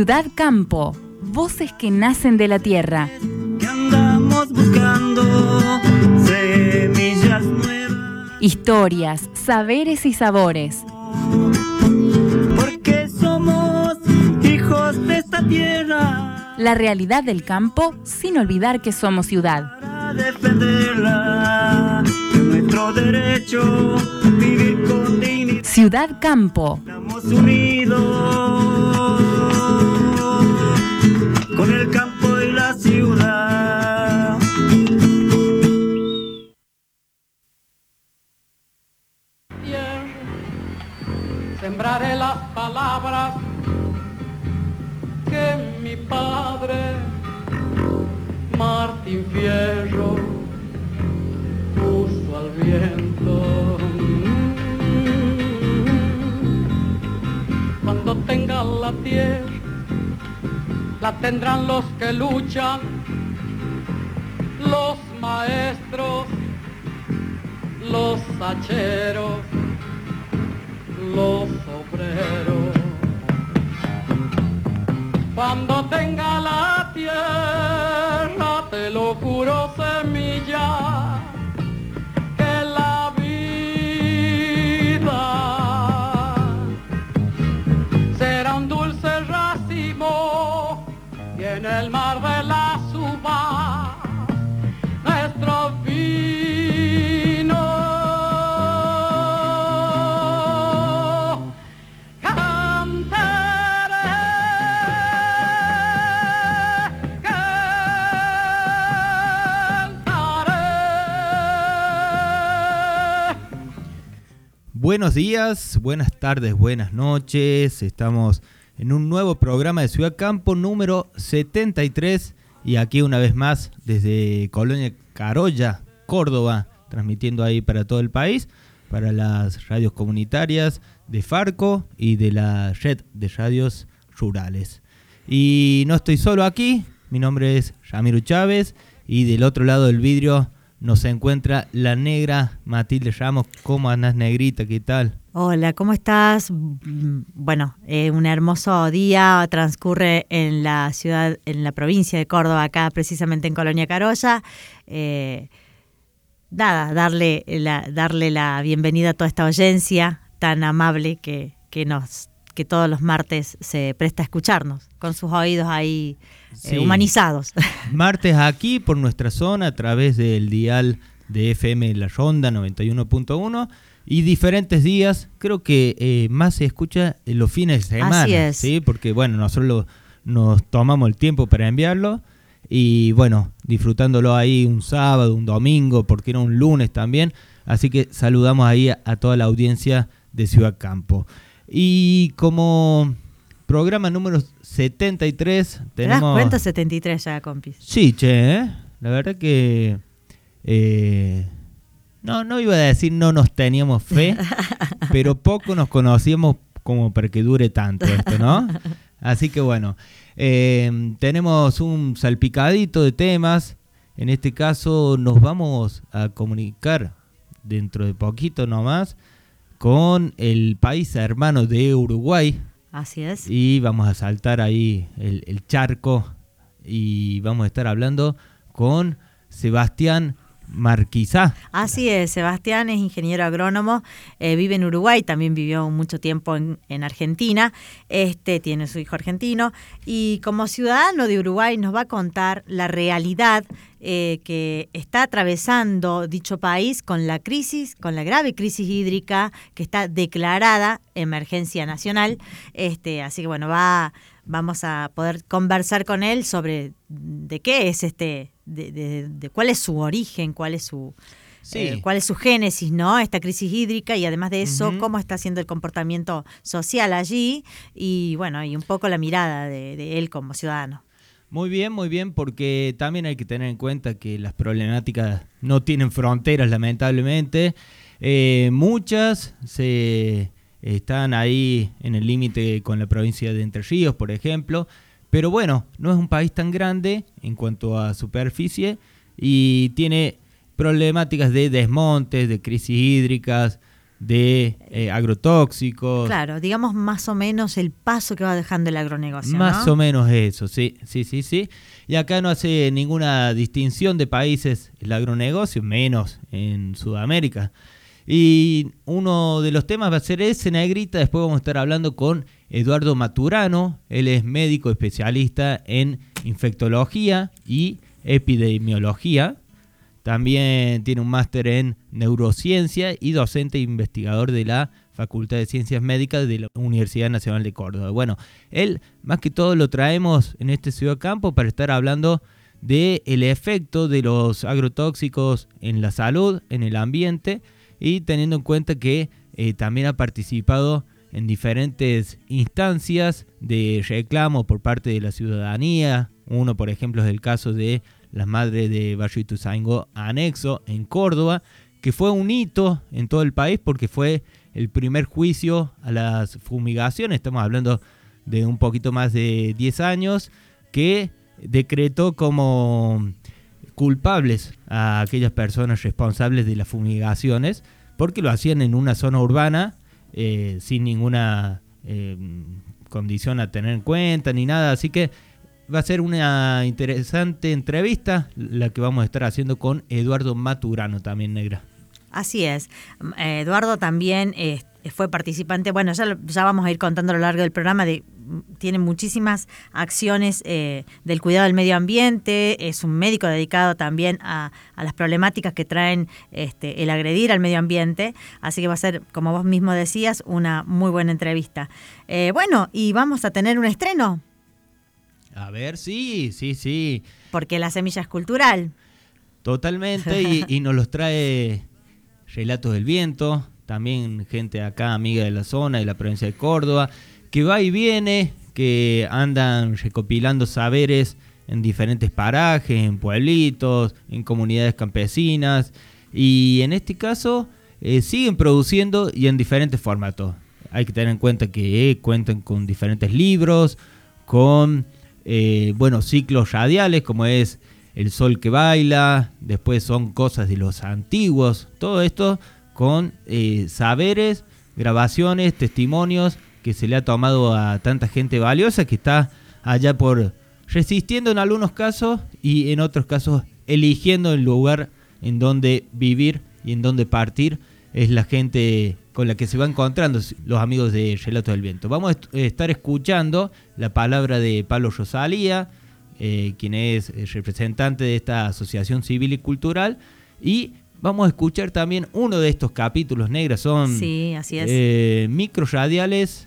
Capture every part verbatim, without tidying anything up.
Ciudad Campo, voces que nacen de la tierra. Que andamos buscando semillas nuevas. Historias, saberes y sabores. Porque somos hijos de esta tierra. La realidad del campo sin olvidar que somos ciudad. Para defenderla, nuestro derecho, vivir con dignidad. Ciudad Campo. Estamos unidos con el campo y la ciudad. Sembraré las palabras que mi padre Martín Fierro puso al viento. Cuando tenga la tierra, la tendrán los que luchan, los maestros, los hacheros, los obreros. Cuando tenga la tierra, te lo juro, semilla, que la vida será un dulce racimo y en el mar de las uvas nuestro vino. Buenos días, buenas tardes, buenas noches. Estamos en un nuevo programa de Ciudad Campo número setenta y tres y aquí una vez más desde Colonia Carolla, Córdoba, transmitiendo ahí para todo el país, para las radios comunitarias de Farco y de la red de radios rurales. Y no estoy solo aquí, mi nombre es Ramiro Chávez y del otro lado del vidrio nos encuentra la negra Matilde Ramos. ¿Cómo andás, negrita? ¿Qué tal? Hola, ¿cómo estás? Bueno, eh, un hermoso día transcurre en la ciudad, en la provincia de Córdoba, acá precisamente en Colonia Carolla. Eh, nada, darle la, darle la bienvenida a toda esta audiencia tan amable que, que nos que todos los martes se presta a escucharnos, con sus oídos ahí sí. eh, humanizados. Martes aquí por nuestra zona a través del dial de F M La Ronda noventa y uno punto uno y diferentes días, creo que eh, más se escucha en los fines de semana. Así es. ¿Sí? Porque bueno, nosotros lo, nos tomamos el tiempo para enviarlo y bueno, disfrutándolo ahí un sábado, un domingo, porque era un lunes también. Así que saludamos ahí a, a toda la audiencia de Ciudad Campo. Y como programa número setenta y tres tenemos... ¿Te das cuenta? setenta y tres ya, compis. Sí, che, ¿eh? La verdad que... Eh, no, no iba a decir no nos teníamos fe, pero poco nos conocíamos como para que dure tanto esto, ¿no? Así que bueno, eh, tenemos un salpicadito de temas. En este caso nos vamos a comunicar dentro de poquito nomás con el país hermano de Uruguay. Así es. Y vamos a saltar ahí el, el charco y vamos a estar hablando con Sebastián Marquisá. Así es, Sebastián es ingeniero agrónomo, eh, vive en Uruguay, también vivió mucho tiempo en, en Argentina, este tiene su hijo argentino y como ciudadano de Uruguay nos va a contar la realidad eh, que está atravesando dicho país con la crisis, con la grave crisis hídrica que está declarada emergencia nacional. Este, así que bueno, va, vamos a poder conversar con él sobre de qué es este, de, de, de cuál es su origen, cuál es su sí. eh, cuál es su génesis, ¿no? Esta crisis hídrica y además de eso, uh-huh. cómo está siendo el comportamiento social allí y bueno, y un poco la mirada de, de él como ciudadano. Muy bien, muy bien, porque también hay que tener en cuenta que las problemáticas no tienen fronteras, lamentablemente. Eh, muchas se están ahí en el límite con la provincia de Entre Ríos, por ejemplo. Pero bueno, no es un país tan grande en cuanto a superficie y tiene problemáticas de desmontes, de crisis hídricas, de eh, agrotóxicos. Claro, digamos más o menos el paso que va dejando el agronegocio, Más ¿no? o menos eso, sí, sí, sí, sí. Y acá no hace ninguna distinción de países el agronegocio, menos en Sudamérica. Y uno de los temas va a ser ese, Negrita. Después vamos a estar hablando con Eduardo Maturano. Él es médico especialista en infectología y epidemiología. También tiene un máster en neurociencia y docente e investigador de la Facultad de Ciencias Médicas de la Universidad Nacional de Córdoba. Bueno, él más que todo lo traemos en este Ciudad Campo para estar hablando del efecto de los agrotóxicos en la salud, en el ambiente, y teniendo en cuenta que eh, también ha participado en diferentes instancias de reclamo por parte de la ciudadanía. Uno, por ejemplo, es el caso de las madres de Barrio Ituzaingó Anexo en Córdoba, que fue un hito en todo el país porque fue el primer juicio a las fumigaciones. Estamos hablando de un poquito más de diez años, que decretó como culpables a aquellas personas responsables de las fumigaciones, porque lo hacían en una zona urbana eh, sin ninguna eh, condición a tener en cuenta ni nada. Así que va a ser una interesante entrevista la que vamos a estar haciendo con Eduardo Maturano también, Negra. Así es. Eh, Eduardo también eh, fue participante, bueno, ya, ya vamos a ir contando a lo largo del programa, de, tiene muchísimas acciones eh, del cuidado del medio ambiente, es un médico dedicado también a, a las problemáticas que traen este, el agredir al medio ambiente, así que va a ser, como vos mismo decías, una muy buena entrevista. Eh, bueno, y vamos a tener un estreno. A ver, sí, sí, sí. Porque la semilla es cultural. Totalmente, y, y nos los trae Relatos del Viento, también gente acá amiga de la zona, de la provincia de Córdoba, que va y viene, que andan recopilando saberes en diferentes parajes, en pueblitos, en comunidades campesinas, y en este caso eh, siguen produciendo y en diferentes formatos. Hay que tener en cuenta que eh, cuentan con diferentes libros, con eh, bueno, ciclos radiales como es El Sol que Baila, después son Cosas de los Antiguos, todo esto con eh, saberes, grabaciones, testimonios que se le ha tomado a tanta gente valiosa que está allá por resistiendo en algunos casos y en otros casos eligiendo el lugar en donde vivir y en donde partir. Es la gente con la que se va encontrando los amigos de Relatos del Viento. Vamos a estar escuchando la palabra de Pablo Rosalía, eh, quien es representante de esta asociación civil y cultural, y vamos a escuchar también uno de estos capítulos, Negras. Son sí, así es. Eh, microradiales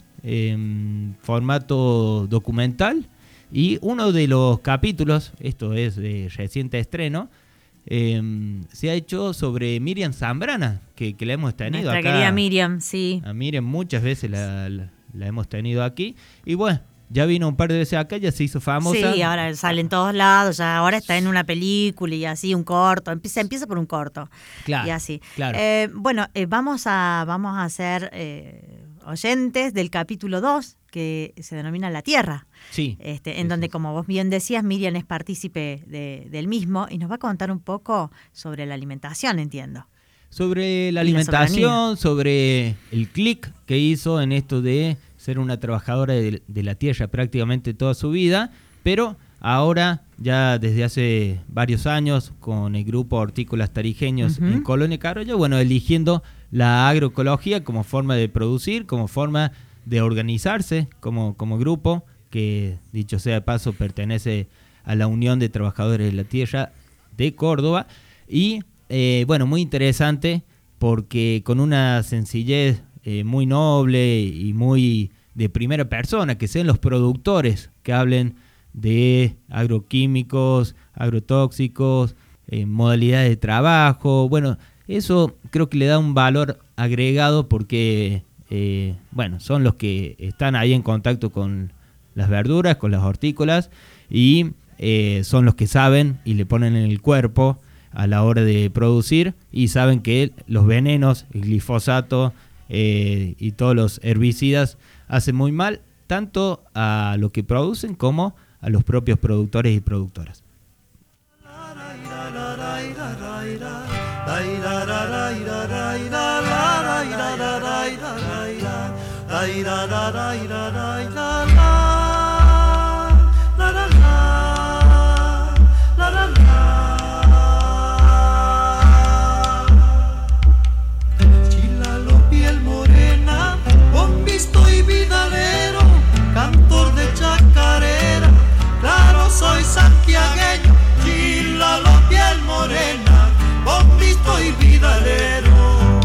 en formato documental, y uno de los capítulos, esto es de reciente estreno, Eh, se ha hecho sobre Miriam Zambrana, que, que la hemos tenido Nuestra acá. querida Miriam, sí. A Miriam muchas veces la, la, la hemos tenido aquí. Y bueno, ya vino un par de veces acá, ya se hizo famosa. Sí, ahora sale en todos lados, ya ahora está en una película y así, un corto. Empieza, empieza por un corto. Claro, y así. claro. Eh, bueno, eh, vamos a vamos a ser eh, oyentes del capítulo dos, que se denomina La Tierra. Sí. Este, en sí, donde, sí. como vos bien decías, Miriam es partícipe de, del mismo y nos va a contar un poco sobre la alimentación, entiendo. Sobre la Y la alimentación, sobre el clic que hizo en esto de ser una trabajadora de, de la tierra prácticamente toda su vida, pero ahora ya desde hace varios años con el grupo Hortícolas Tarijeños Uh-huh. en Colonia Carollo, bueno, eligiendo la agroecología como forma de producir, como forma de organizarse como, como grupo, que dicho sea de paso pertenece a la Unión de Trabajadores de la Tierra de Córdoba. Y eh, bueno, muy interesante porque con una sencillez eh, muy noble y muy de primera persona, que sean los productores que hablen de agroquímicos, agrotóxicos, eh, modalidades de trabajo. Bueno, eso creo que le da un valor agregado porque, eh, bueno, son los que están ahí en contacto con las verduras, con las hortícolas, y eh, son los que saben y le ponen en el cuerpo a la hora de producir, y saben que los venenos, el glifosato eh, y todos los herbicidas hacen muy mal tanto a lo que producen como a los propios productores y productoras. La Chilalo, piel morena, con visto y vidalero, cantor de chacarera, claro soy santiagueño. Chilalo, piel morena, con visto y vidalero.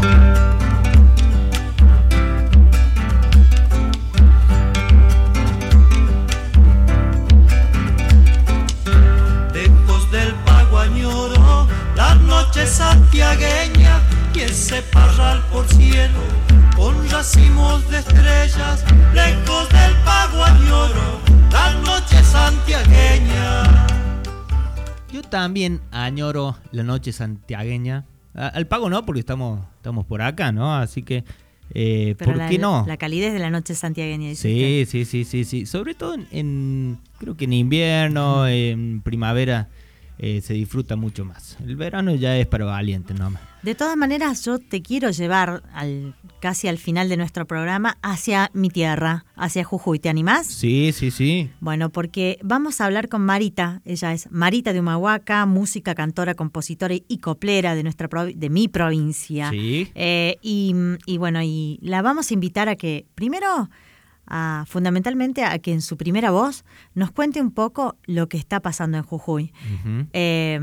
Añoro la noche santiagueña y ese parral por cielo con racimos de estrellas, lejos del pago añoro la noche santiagueña. Yo también añoro la noche santiagueña. Al pago no, porque estamos, estamos por acá, ¿no? Así que, eh, Pero ¿por la, qué no? La calidez de la noche santiagueña. Dice Sí, usted. sí, sí, sí, sí. Sobre todo en, en creo que en invierno, en primavera, eh, se disfruta mucho más. El verano ya es para valientes nomás. De todas maneras, yo te quiero llevar al casi al final de nuestro programa hacia mi tierra, hacia Jujuy. ¿Te animás? Sí, sí, sí. Bueno, porque vamos a hablar con Marita. Ella es Marita de Humahuaca, música, cantora, compositora y coplera de nuestra provi- de mi provincia. Sí. Eh, y, y bueno, y la vamos a invitar a que primero, a, fundamentalmente, a que en su primera voz nos cuente un poco lo que está pasando en Jujuy. Uh-huh. Eh,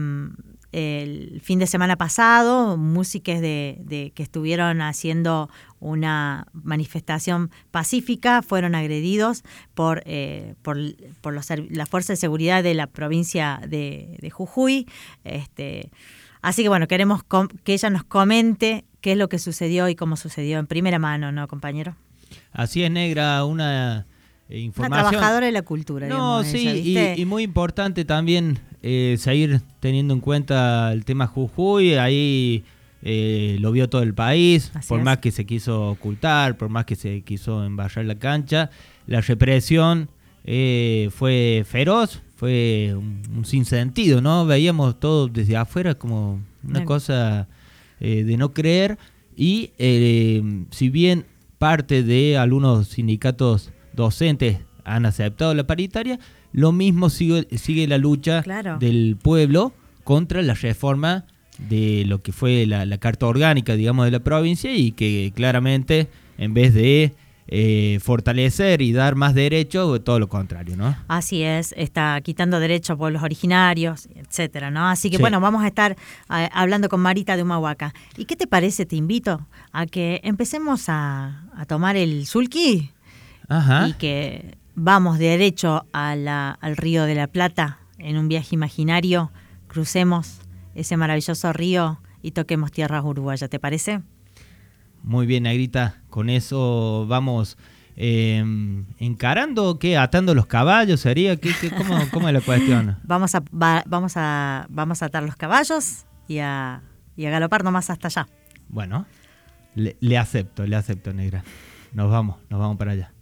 el fin de semana pasado, músicos de, de que estuvieron haciendo una manifestación pacífica fueron agredidos por, eh, por, por los, la Fuerza de Seguridad de la provincia de, de Jujuy. Este, así que bueno, queremos com- que ella nos comente qué es lo que sucedió y cómo sucedió en primera mano, ¿no, compañero? Así es, Negra, una eh, información. Una trabajadora de la cultura. No, digamos, sí, ella, y, y muy importante también eh, seguir teniendo en cuenta el tema Jujuy. Ahí eh, lo vio todo el país, Así por es. más que se quiso ocultar, por más que se quiso embarrar la cancha. La represión eh, fue feroz, fue un, un sinsentido, ¿no? Veíamos todo desde afuera como una Bien. cosa eh, de no creer. Y eh, si bien parte de algunos sindicatos docentes han aceptado la paritaria, lo mismo sigue, sigue la lucha Claro. del pueblo contra la reforma de lo que fue la, la carta orgánica, digamos, de la provincia, y que claramente, en vez de eh, fortalecer y dar más derechos, todo lo contrario, ¿no? Así es, está quitando derechos a pueblos originarios, etcétera, ¿no? Así que Sí. bueno, vamos a estar eh, hablando con Marita de Humahuaca. ¿Y qué te parece? Te invito a que empecemos a, a tomar el sulky Ajá. y que vamos derecho a la, al Río de la Plata en un viaje imaginario, crucemos ese maravilloso río y toquemos tierras uruguayas, ¿te parece? Muy bien, Negrita. Con eso vamos eh, encarando, ¿qué? ¿Atando los caballos sería? ¿Qué, qué, cómo, ¿Cómo es la cuestión? Vamos a, va- vamos a, vamos a atar los caballos y a, y a galopar nomás hasta allá. Bueno, le, le acepto, le acepto, Negra. Nos vamos, nos vamos para allá.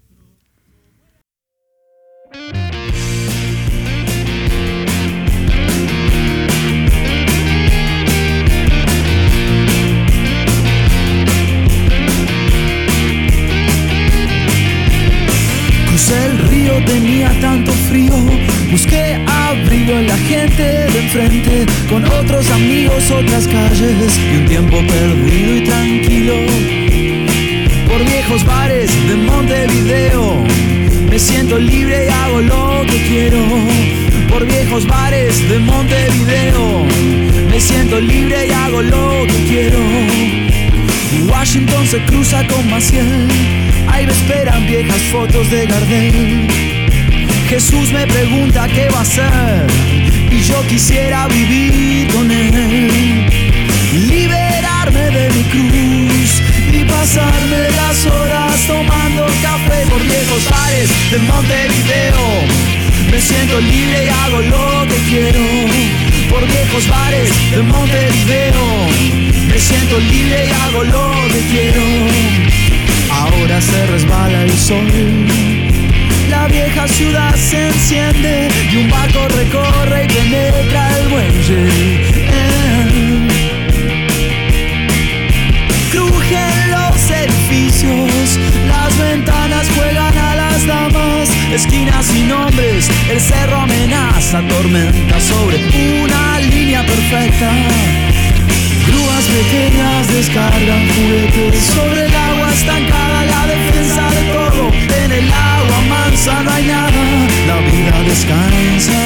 Crucé el río, tenía tanto frío. Busqué abrigo en la gente de enfrente, con otros amigos, otras calles y un tiempo perdido y tranquilo. Por viejos bares de Montevideo me siento libre y hago lo que quiero. Por viejos bares de Montevideo me siento libre y hago lo que quiero. Washington se cruza con Maciel, ahí me esperan viejas fotos de Gardel. Jesús me pregunta qué va a hacer y yo quisiera vivir con él. Liberarme de mi cruz y pasarme las horas tomando café por viejos bares de Montevideo. Me siento libre y hago lo que quiero. Por viejos bares de Montevideo me siento libre y hago lo que quiero. Ahora se resbala el sol, la vieja ciudad se enciende y un barco recorre y penetra el muelle. Eh. Crujen los edificios, las ventanas chicas juegan a las damas, esquinas sin nombres, el cerro amenaza, tormenta sobre una línea perfecta. Grúas pequeñas descargan juguetes sobre el agua estancada, la defensa de todo. En el agua mansa no hay nada, la vida descansa.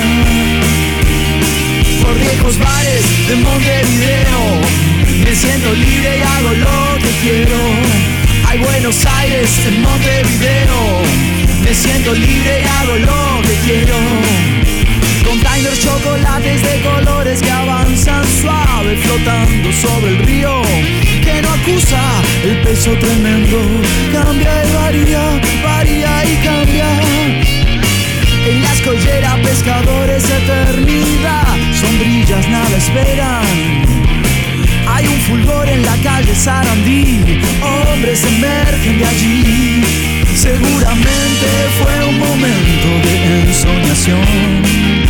Por viejos bares de Montevideo me siento libre y hago lo que quiero. Hay Buenos Aires en Montevideo, me siento libre y hago lo que quiero. Containers, chocolates de colores que avanzan suave, flotando sobre el río que no acusa el peso tremendo. Cambia y varía, varía y cambia. En la escollera pescadores, eternidad, sombrillas nada esperan. Hay un fulgor en la calle Sarandí, hombres emergen de allí. Seguramente fue un momento de ensoñación.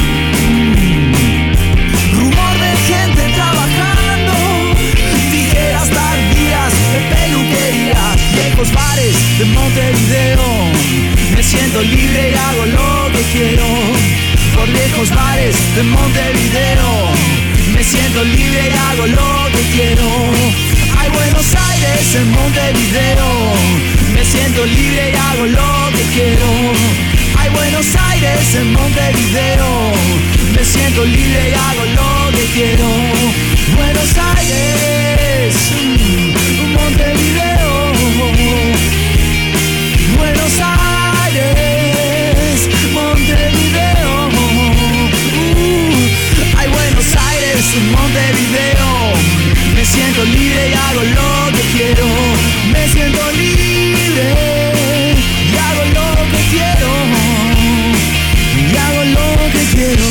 Rumor de gente trabajando, tijeras tardías de peluquería, viejos bares de Montevideo. Me siento libre y hago lo que quiero. Por viejos bares de Montevideo, me siento libre y hago lo que quiero. Hay Buenos Aires en Montevideo, me siento libre y hago lo que quiero. Hay Buenos Aires en Montevideo, me siento libre y hago lo que quiero. Buenos Aires, Montevideo. Buenos Aires, Montevideo. Uh, hay Buenos Aires en Montevideo, me siento libre y hago lo que quiero. Me siento libre y hago lo que quiero. Y hago lo que quiero.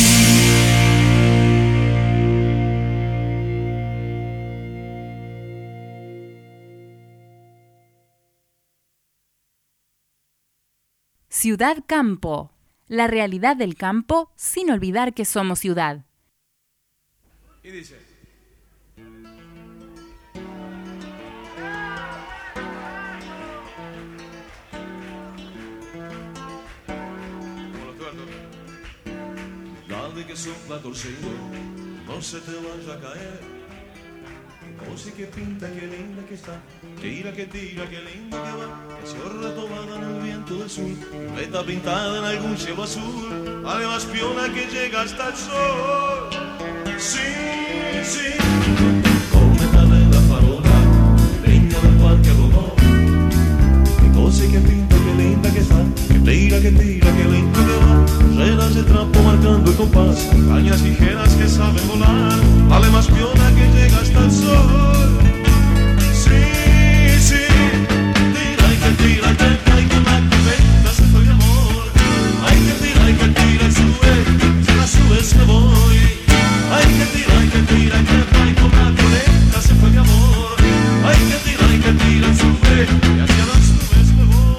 Ciudad Campo. La realidad del campo sin olvidar que somos ciudad. Y dice... Dale que sopla torcido, no se te vaya a caer. Cosa que pinta, que linda que está, que ira, que tira, que linda que va, que se horra tomada en el viento del sur, que está pintada en algún cielo azul, además piona que llega hasta el sol. Sí, sí, cómetale la farola, leña del parque rodó. Que cosa que pinta, que linda que está, que tira, que tira, que linda que va, redas de trapo marcando el compás, cañas ligeras que saben volar, vale más piona que llega hasta el sol. Sí, sí, tira y que tira, que tira y que la cubeta se fue de amor. Hay que tira y que tira y sube, si la subes me voy. Hay que tira y que tira y que tira y con la cubeta se fue de amor. Hay que tira y que tira y sube, y hacia las nubes me voy.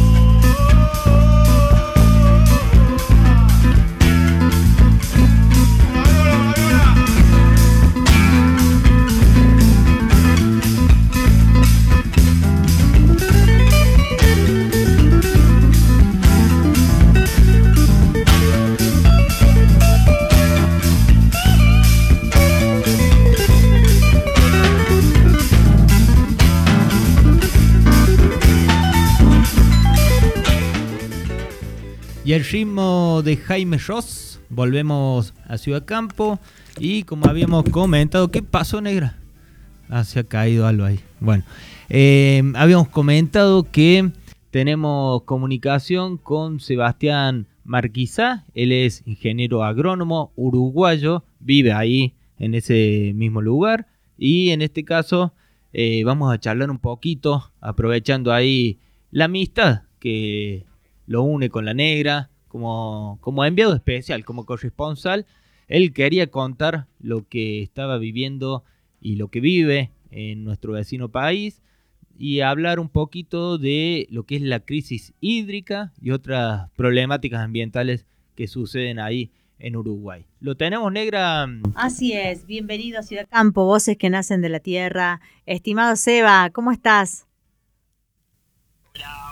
Y el ritmo de Jaime Ross, volvemos a Ciudad Campo. Y como habíamos comentado, ¿qué pasó, negra? Ah, se ha caído algo ahí. Bueno, eh, habíamos comentado que tenemos comunicación con Sebastián Marquisá. Él es ingeniero agrónomo uruguayo, vive ahí en ese mismo lugar. Y en este caso eh, vamos a charlar un poquito, aprovechando ahí la amistad que lo une con la negra, como, como enviado especial, como corresponsal. Él quería contar lo que estaba viviendo y lo que vive en nuestro vecino país y hablar un poquito de lo que es la crisis hídrica y otras problemáticas ambientales que suceden ahí en Uruguay. ¿Lo tenemos, negra? Así es, bienvenido a Ciudad Campo, voces que nacen de la tierra. Estimado Seba, ¿cómo estás? Hola,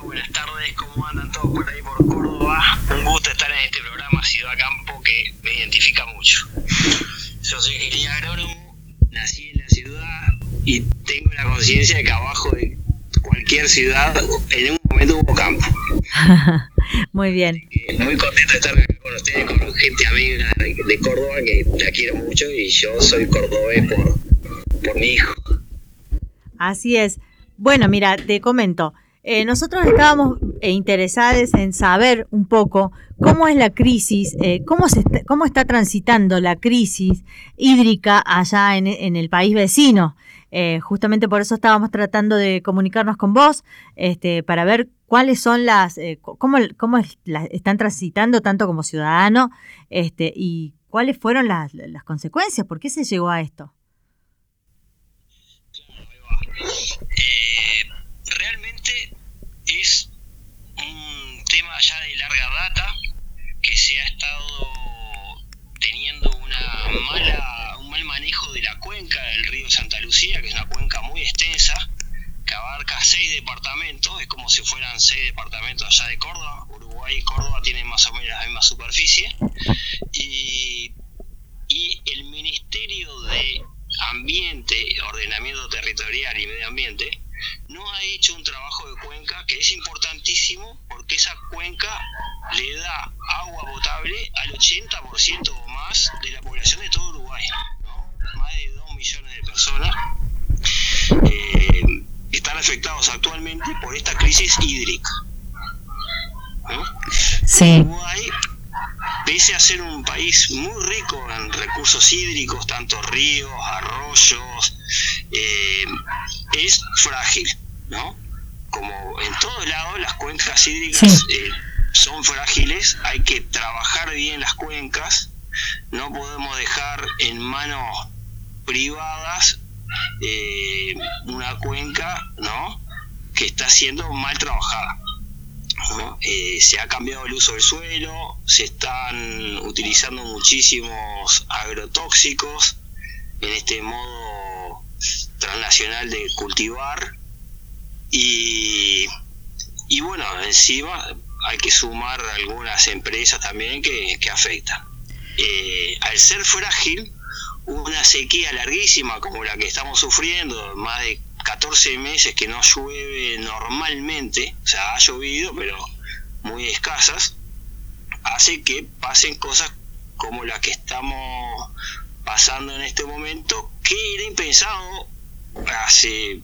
buenas tardes, ¿cómo andan todos por ahí por Córdoba? Un gusto estar en este programa Ciudad Campo que me identifica mucho. Yo soy ingeniero agrónomo, nací en la ciudad y tengo la conciencia de que abajo de cualquier ciudad en un momento hubo campo. Muy bien. Muy contento de estar acá con ustedes, con gente amiga de Córdoba que la quiero mucho y yo soy cordobés por, por mi hijo. Así es. Bueno, mira, te comento. Eh, nosotros estábamos eh, interesados en saber un poco cómo es la crisis, eh, cómo, se está, cómo está transitando la crisis hídrica allá en, en el país vecino. Eh, justamente por eso estábamos tratando de comunicarnos con vos, este, para ver cuáles son las, eh, cómo, cómo es, la, están transitando tanto como ciudadano, este, y cuáles fueron las, las consecuencias, por qué se llegó a esto. Eh, realmente es un tema ya de larga data que se ha estado teniendo una mala, un mal manejo de la cuenca del río Santa Lucía, que es una cuenca muy extensa, que abarca seis departamentos, es como si fueran seis departamentos allá de Córdoba. Uruguay y Córdoba tienen más o menos la misma superficie, y, y el Ministerio de Ambiente, Ordenamiento Territorial y Medio Ambiente no ha hecho un trabajo de cuenca que es importantísimo, porque esa cuenca le da agua potable al ochenta por ciento o más de la población de todo Uruguay, ¿no? Más de dos millones de personas eh, están afectados actualmente por esta crisis hídrica, ¿no? Sí. Uruguay, pese a ser un país muy rico en recursos hídricos, tanto ríos, arroyos, eh, es frágil, ¿no? Como en todos lados, las cuencas hídricas sí. eh, son frágiles, hay que trabajar bien las cuencas, no podemos dejar en manos privadas eh, una cuenca, ¿no?, que está siendo mal trabajada. ¿No? Eh, se ha cambiado el uso del suelo, se están utilizando muchísimos agrotóxicos en este modo transnacional de cultivar y, y bueno, encima hay que sumar algunas empresas también que, que afectan. Eh, al ser frágil, una sequía larguísima como la que estamos sufriendo, más de catorce meses que no llueve normalmente, o sea, ha llovido pero muy escasas, hace que pasen cosas como la que estamos pasando en este momento, que era impensado hace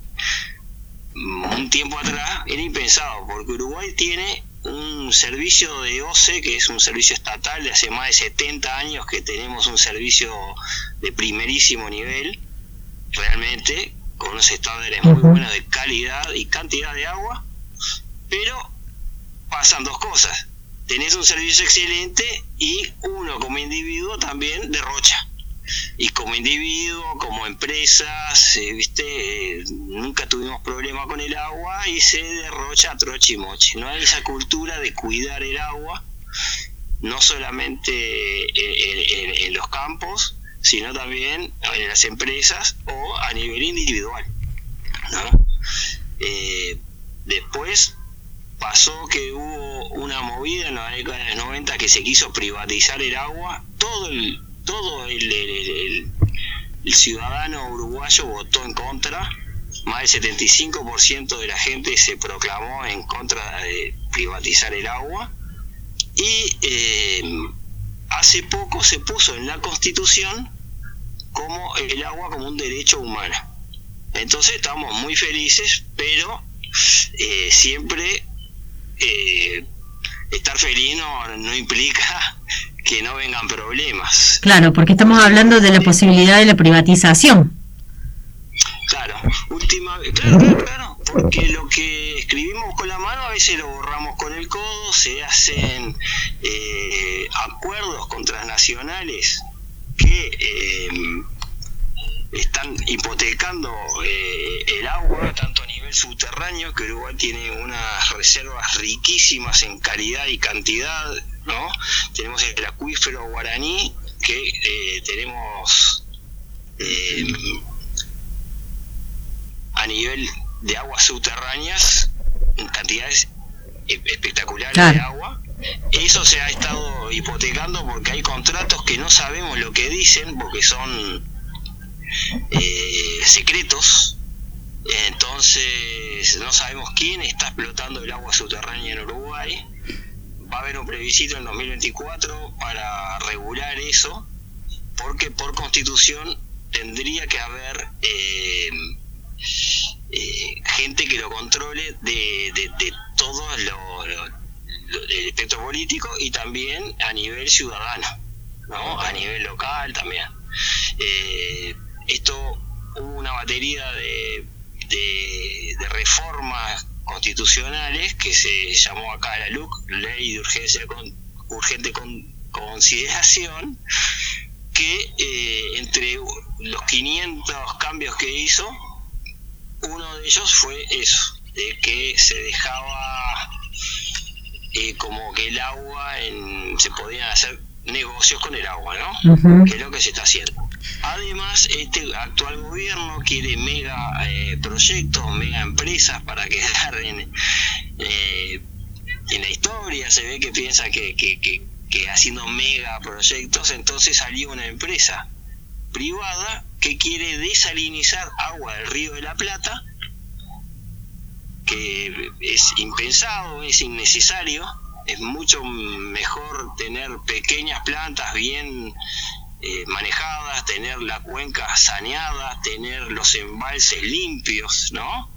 un tiempo atrás, era impensado, porque Uruguay tiene un servicio de O C E, que es un servicio estatal de hace más de setenta años que tenemos un servicio de primerísimo nivel, realmente, con unos estándares muy buenos de calidad y cantidad de agua, pero pasan dos cosas: tenés un servicio excelente y uno como individuo también derrocha, y como individuo, como empresas, eh, viste, eh, nunca tuvimos problema con el agua y se derrocha a troche y moche. No hay esa cultura de cuidar el agua, no solamente en, en, en los campos, sino también en las empresas o a nivel individual, ¿no? Eh, después pasó que hubo una movida en la década de los noventa que se quiso privatizar el agua. Todo el todo el, el, el, el ciudadano uruguayo votó en contra. Más del setenta y cinco por ciento de la gente se proclamó en contra de privatizar el agua, y eh, hace poco se puso en la Constitución como el agua como un derecho humano. Entonces estamos muy felices, pero eh, siempre eh, estar feliz no, no implica que no vengan problemas. Claro, porque estamos hablando de la posibilidad de la privatización. Claro, última, claro, claro, claro, porque lo que escribimos con la mano a veces lo borramos con el codo. Se hacen eh, acuerdos con transnacionales que eh, están hipotecando eh, el agua, tanto a nivel subterráneo, que Uruguay tiene unas reservas riquísimas en calidad y cantidad, ¿no? Tenemos el acuífero guaraní, que eh, tenemos eh, a nivel de aguas subterráneas en cantidades espectaculares claro. de agua. Eso se ha estado hipotecando porque hay contratos que no sabemos lo que dicen, porque son eh, secretos. Entonces no sabemos quién está explotando el agua subterránea en Uruguay. Va a haber un plebiscito en dos mil veinticuatro para regular eso, porque por constitución tendría que haber eh, eh, gente que lo controle de, de, de todo lo, lo, lo, el espectro político y también a nivel ciudadano, ¿no? A nivel local también. Eh, esto hubo una batería de, de, de reformas constitucionales que se llamó acá la L U C, Ley de Urgencia con, Urgente con, Consideración, que eh, entre los quinientos cambios que hizo, uno de ellos fue eso, de que se dejaba eh, como que el agua, en, se podían hacer negocios con el agua, ¿no? Uh-huh. Que es lo que se está haciendo. Además, este actual gobierno quiere mega eh, proyectos, mega empresas para quedar en, eh, en la historia. Se ve que piensa que, que, que, que haciendo mega proyectos, entonces salió una empresa privada que quiere desalinizar agua del Río de la Plata, que es impensado, es innecesario. Es mucho mejor tener pequeñas plantas bien eh, manejadas, tener la cuenca saneada, tener los embalses limpios, ¿no?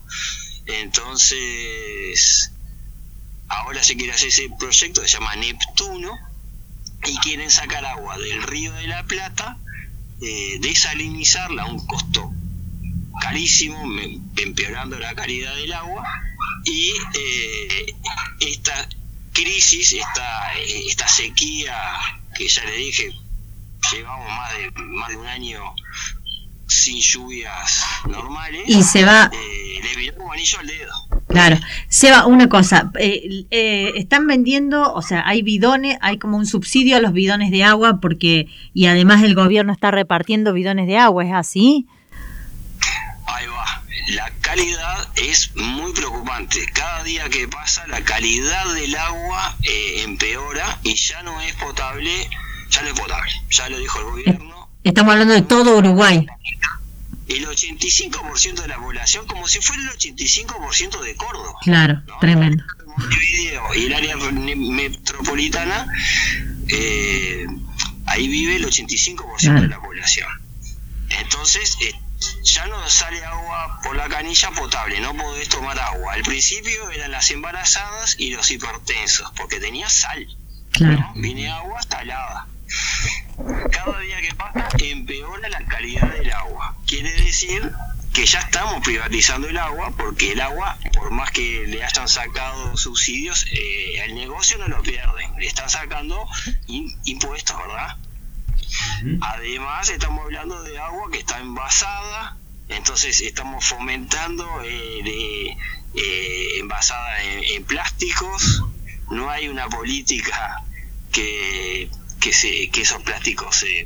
Entonces, ahora se quiere hacer ese proyecto que se llama Neptuno y quieren sacar agua del Río de la Plata, eh, desalinizarla a un costo carísimo, me, empeorando la calidad del agua, y eh, esta crisis, esta, esta sequía que ya le dije, llevamos más de más de un año sin lluvias normales, y se va eh, le vino un anillo al dedo. Claro, Seba, una cosa, eh, eh, están vendiendo, o sea, hay bidones, hay como un subsidio a los bidones de agua, porque, y además el gobierno está repartiendo bidones de agua, ¿es así? Ahí va, la calidad es muy preocupante. Cada día que pasa la calidad del agua eh, empeora y ya no es potable, ya no es potable, ya lo dijo el gobierno. Estamos hablando de todo Uruguay. El ochenta y cinco por ciento de la población, como si fuera el ochenta y cinco por ciento de Córdoba. Claro, ¿no? Tremendo. Montevideo y el área metropolitana, eh, ahí vive el ochenta y cinco por ciento claro. de la población. Entonces, eh, ya no sale agua por la canilla potable, no podés tomar agua. Al principio eran las embarazadas y los hipertensos, porque tenía sal. Claro. ¿No? Viene agua salada. Cada día que pasa empeora la calidad del agua. Quiere decir que ya estamos privatizando el agua, porque el agua, por más que le hayan sacado subsidios, eh, el negocio no lo pierden, le están sacando in- impuestos, ¿verdad? Uh-huh. Además estamos hablando de agua que está envasada, entonces estamos fomentando eh, de, eh, envasada en, en plásticos. No hay una política que que se que esos plásticos se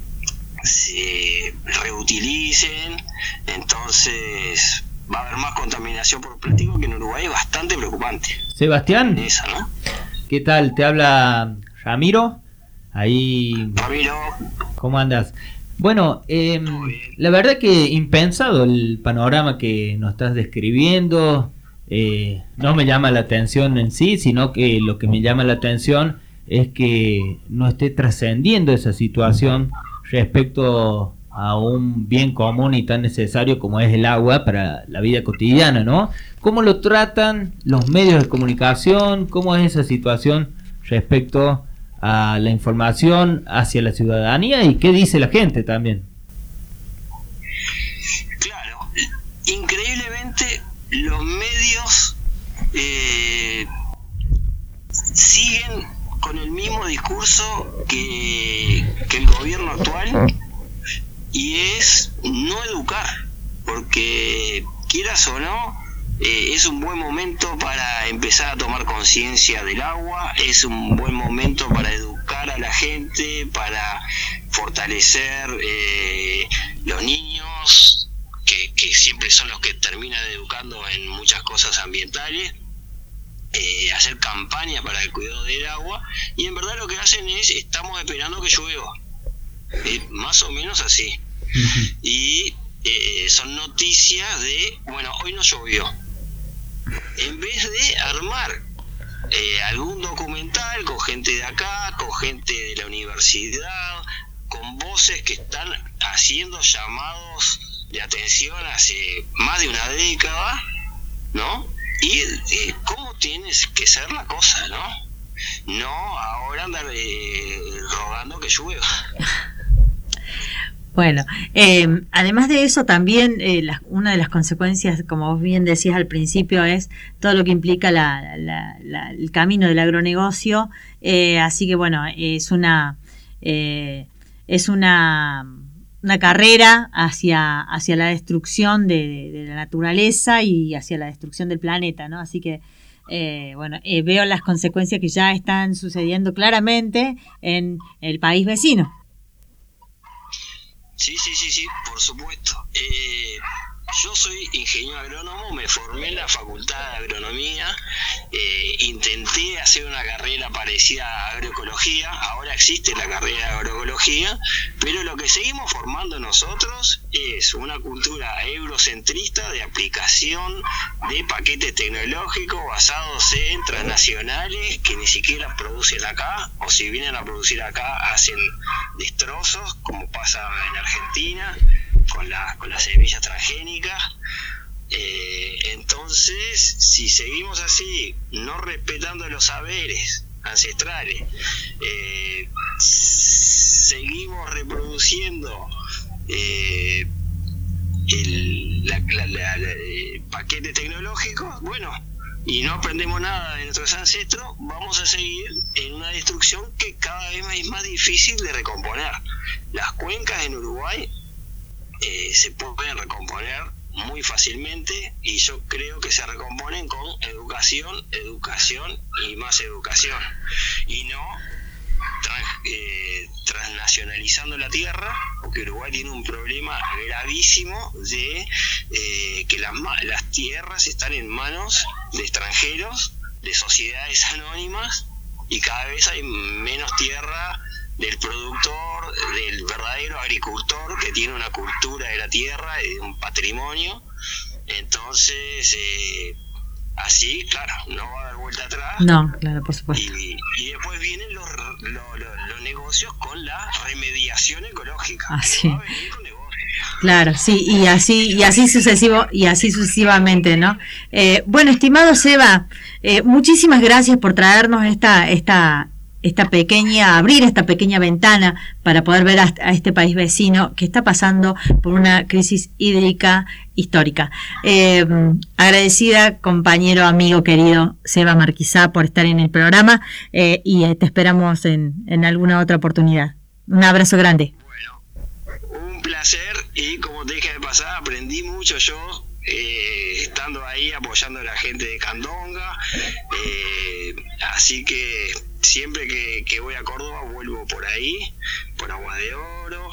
se reutilicen, entonces va a haber más contaminación por plástico, que en Uruguay es bastante preocupante. Sebastián, esa, ¿no? ¿Qué tal? Te habla Ramiro. Ahí. Ramiro, ¿cómo andas? Bueno, eh, la verdad que impensado el panorama que nos estás describiendo. Eh, no me llama la atención en sí, sino que lo que me llama la atención es que no esté trascendiendo esa situación respecto a un bien común y tan necesario como es el agua para la vida cotidiana, ¿no? ¿Cómo lo tratan los medios de comunicación? ¿Cómo es esa situación respecto a la información hacia la ciudadanía? ¿Y qué dice la gente también? Claro, increíblemente los medios eh, siguen con el mismo discurso que, que el gobierno actual, y es no educar, porque quieras o no, eh, es un buen momento para empezar a tomar conciencia del agua, es un buen momento para educar a la gente, para fortalecer eh, los niños, que, que siempre son los que terminan educando en muchas cosas ambientales. Eh, hacer hacer campaña para el cuidado del agua, y en verdad lo que hacen es, estamos esperando que llueva, eh, más o menos así. Uh-huh. Y eh, son noticias de, bueno, hoy no llovió. En vez de armar eh, algún documental con gente de acá, con gente de la universidad, con voces que están haciendo llamados de atención hace más de una década, ¿no? Y eh, cómo tienes que ser la cosa, ¿no? No ahora andar eh, rogando que llueva. Bueno, eh, además de eso también eh, la, una de las consecuencias, como vos bien decías al principio, es todo lo que implica la, la, la, el camino del agronegocio, eh, así que bueno, es una eh, es una, una carrera hacia, hacia la destrucción de, de, de la naturaleza y hacia la destrucción del planeta, ¿no? Así que eh, bueno, eh, veo las consecuencias que ya están sucediendo claramente en el país vecino. Sí, sí, sí, sí, por supuesto. Eh, yo soy ingeniero agrónomo, me formé en la Facultad de Agronomía, eh, intenté hacer una carrera parecida a agroecología, ahora existe la carrera de agroecología, pero lo que seguimos formando nosotros es una cultura eurocentrista de aplicación de paquetes tecnológicos basados en transnacionales que ni siquiera producen acá, o si vienen a producir acá hacen destrozos, como pasa en Argentina con, la, con las semillas transgénicas. Eh, entonces, si seguimos así, no respetando los saberes ancestrales, eh, seguimos reproduciendo eh, el la, la, la, la, eh, paquetes tecnológicos, bueno, y no aprendemos nada de nuestros ancestros, vamos a seguir en una destrucción que cada vez es más difícil de recomponer. Las cuencas en Uruguay eh, se pueden recomponer muy fácilmente, y yo creo que se recomponen con educación, educación y más educación, y no trans, eh, transnacionalizando la tierra, porque Uruguay tiene un problema gravísimo de eh, que las, las tierras están en manos de extranjeros, de sociedades anónimas, y cada vez hay menos tierra del productor, del verdadero agricultor que tiene una cultura de la tierra y de un patrimonio. Entonces, eh, así, claro, no va a dar vuelta atrás. No, claro, por supuesto. Y, y después vienen los, los, los, los negocios con la remediación ecológica. Ah, sí. Va a venir con negocios. Claro, sí, y así y así sucesivo y así sucesivamente, ¿no? Eh, bueno, estimado Seba, eh, muchísimas gracias por traernos esta esta esta pequeña, abrir esta pequeña ventana para poder ver a, a este país vecino que está pasando por una crisis hídrica histórica. Eh, agradecida, compañero, amigo, querido Seba Marquisá, por estar en el programa, eh, y eh, te esperamos en, en alguna otra oportunidad. Un abrazo grande. Bueno, un placer, y como te dije de pasada, aprendí mucho yo, eh, estando ahí apoyando a la gente de Candonga, eh, así que siempre que, que voy a Córdoba vuelvo por ahí, por Aguas de Oro,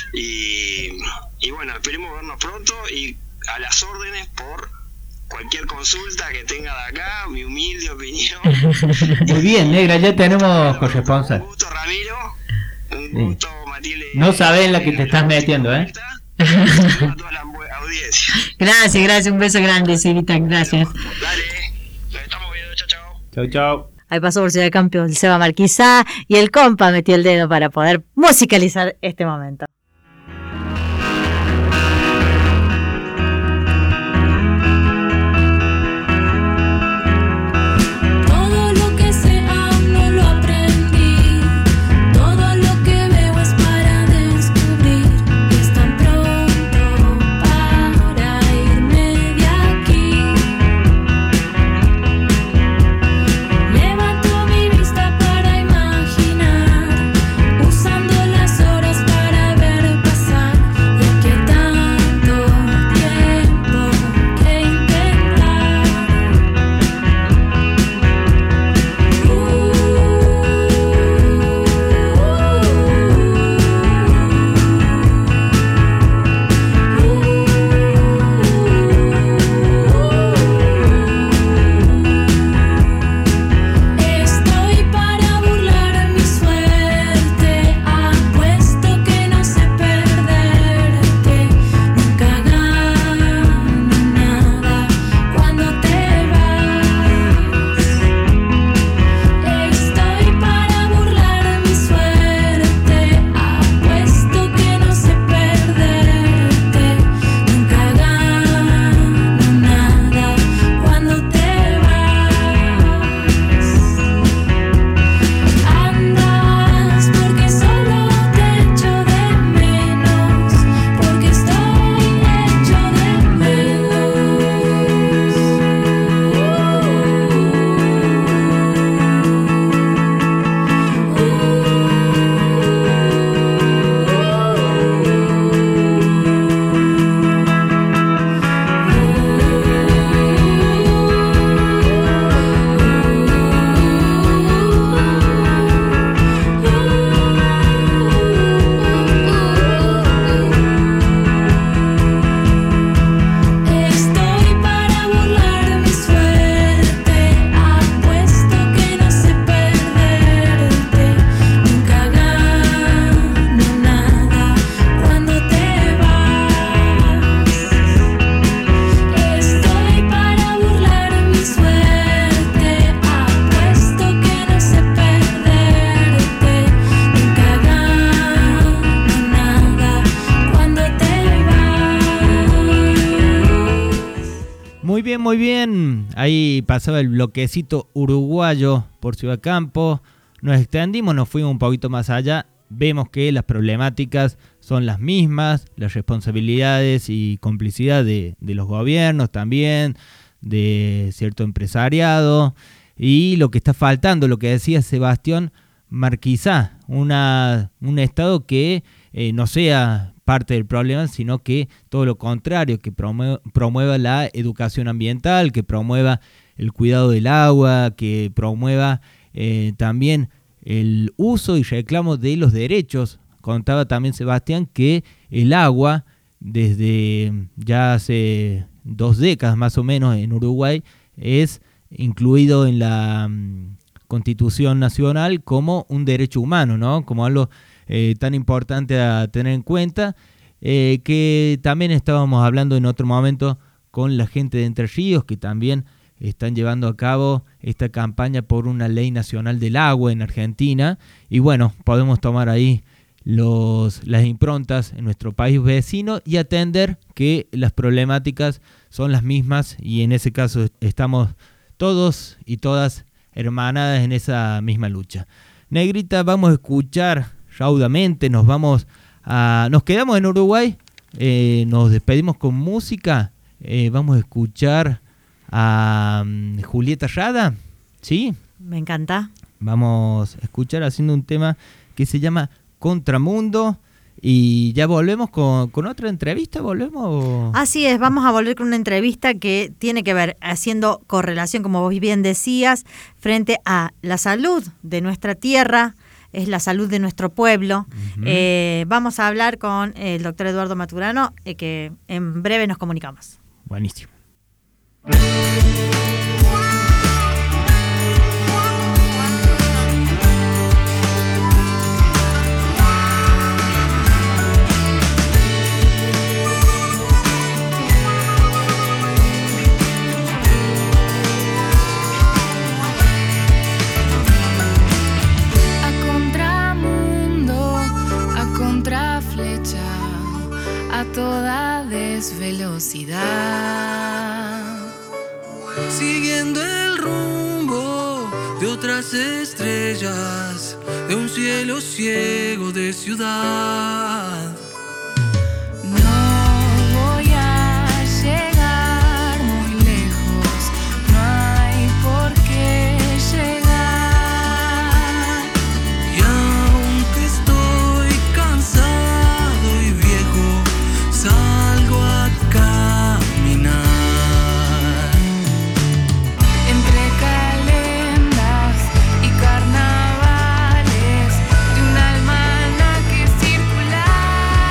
y, y bueno, esperemos vernos pronto, y a las órdenes por cualquier consulta que tenga de acá, mi humilde opinión. Muy bien, negra, ya tenemos corresponsal. Un gusto, Ramiro, un gusto, sí. Matilde. No sabés la que te estás metiendo, ¿eh? A toda la audiencia. Gracias, gracias, un beso grande, Sebita, gracias. Dale, nos estamos viendo, chao, chao. Chao, chao. Ahí pasó por Ciudad de Campo el Seba Marquisá, y el compa metió el dedo para poder musicalizar este momento. Usando las horas para ver muy bien. Ahí pasaba el bloquecito uruguayo por Ciudad Campo. Nos extendimos, nos fuimos un poquito más allá. Vemos que las problemáticas son las mismas, las responsabilidades y complicidad de, de los gobiernos también, de cierto empresariado. Y lo que está faltando, lo que decía Sebastián, Marquisá, una, un Estado que eh, no sea parte del problema, sino que todo lo contrario, que promueva, promueva la educación ambiental, que promueva el cuidado del agua, que promueva eh, también el uso y reclamo de los derechos. Contaba también Sebastián que el agua, desde ya hace dos décadas más o menos en Uruguay, es incluido en la um, Constitución Nacional como un derecho humano, ¿no? Como algo eh, tan importante a tener en cuenta, eh, que también estábamos hablando en otro momento con la gente de Entre Ríos, que también están llevando a cabo esta campaña por una ley nacional del agua en Argentina. Y bueno, podemos tomar ahí los, las improntas en nuestro país vecino y atender que las problemáticas son las mismas, y en ese caso estamos todos y todas hermanadas en esa misma lucha. Negrita, vamos a escuchar raudamente, nos vamos a, nos quedamos en Uruguay, eh, nos despedimos con música, eh, vamos a escuchar a um, Julieta Rada, ¿sí? Me encanta. Vamos a escuchar haciendo un tema que se llama Contramundo. Y ya volvemos con, con otra entrevista, ¿volvemos? Así es, vamos a volver con una entrevista que tiene que ver, haciendo correlación, como vos bien decías, frente a la salud de nuestra tierra, es la salud de nuestro pueblo. Uh-huh. Eh, vamos a hablar con el doctor Eduardo Maturano, eh, que en breve nos comunicamos. Buenísimo. A toda desvelocidad, siguiendo el rumbo de otras estrellas, de un cielo ciego de ciudad. No voy a llegar muy lejos, no hay por qué llegar. Y aunque estoy cansado y viejo, salgo a caminar entre calendas y carnavales de un almanaque circular.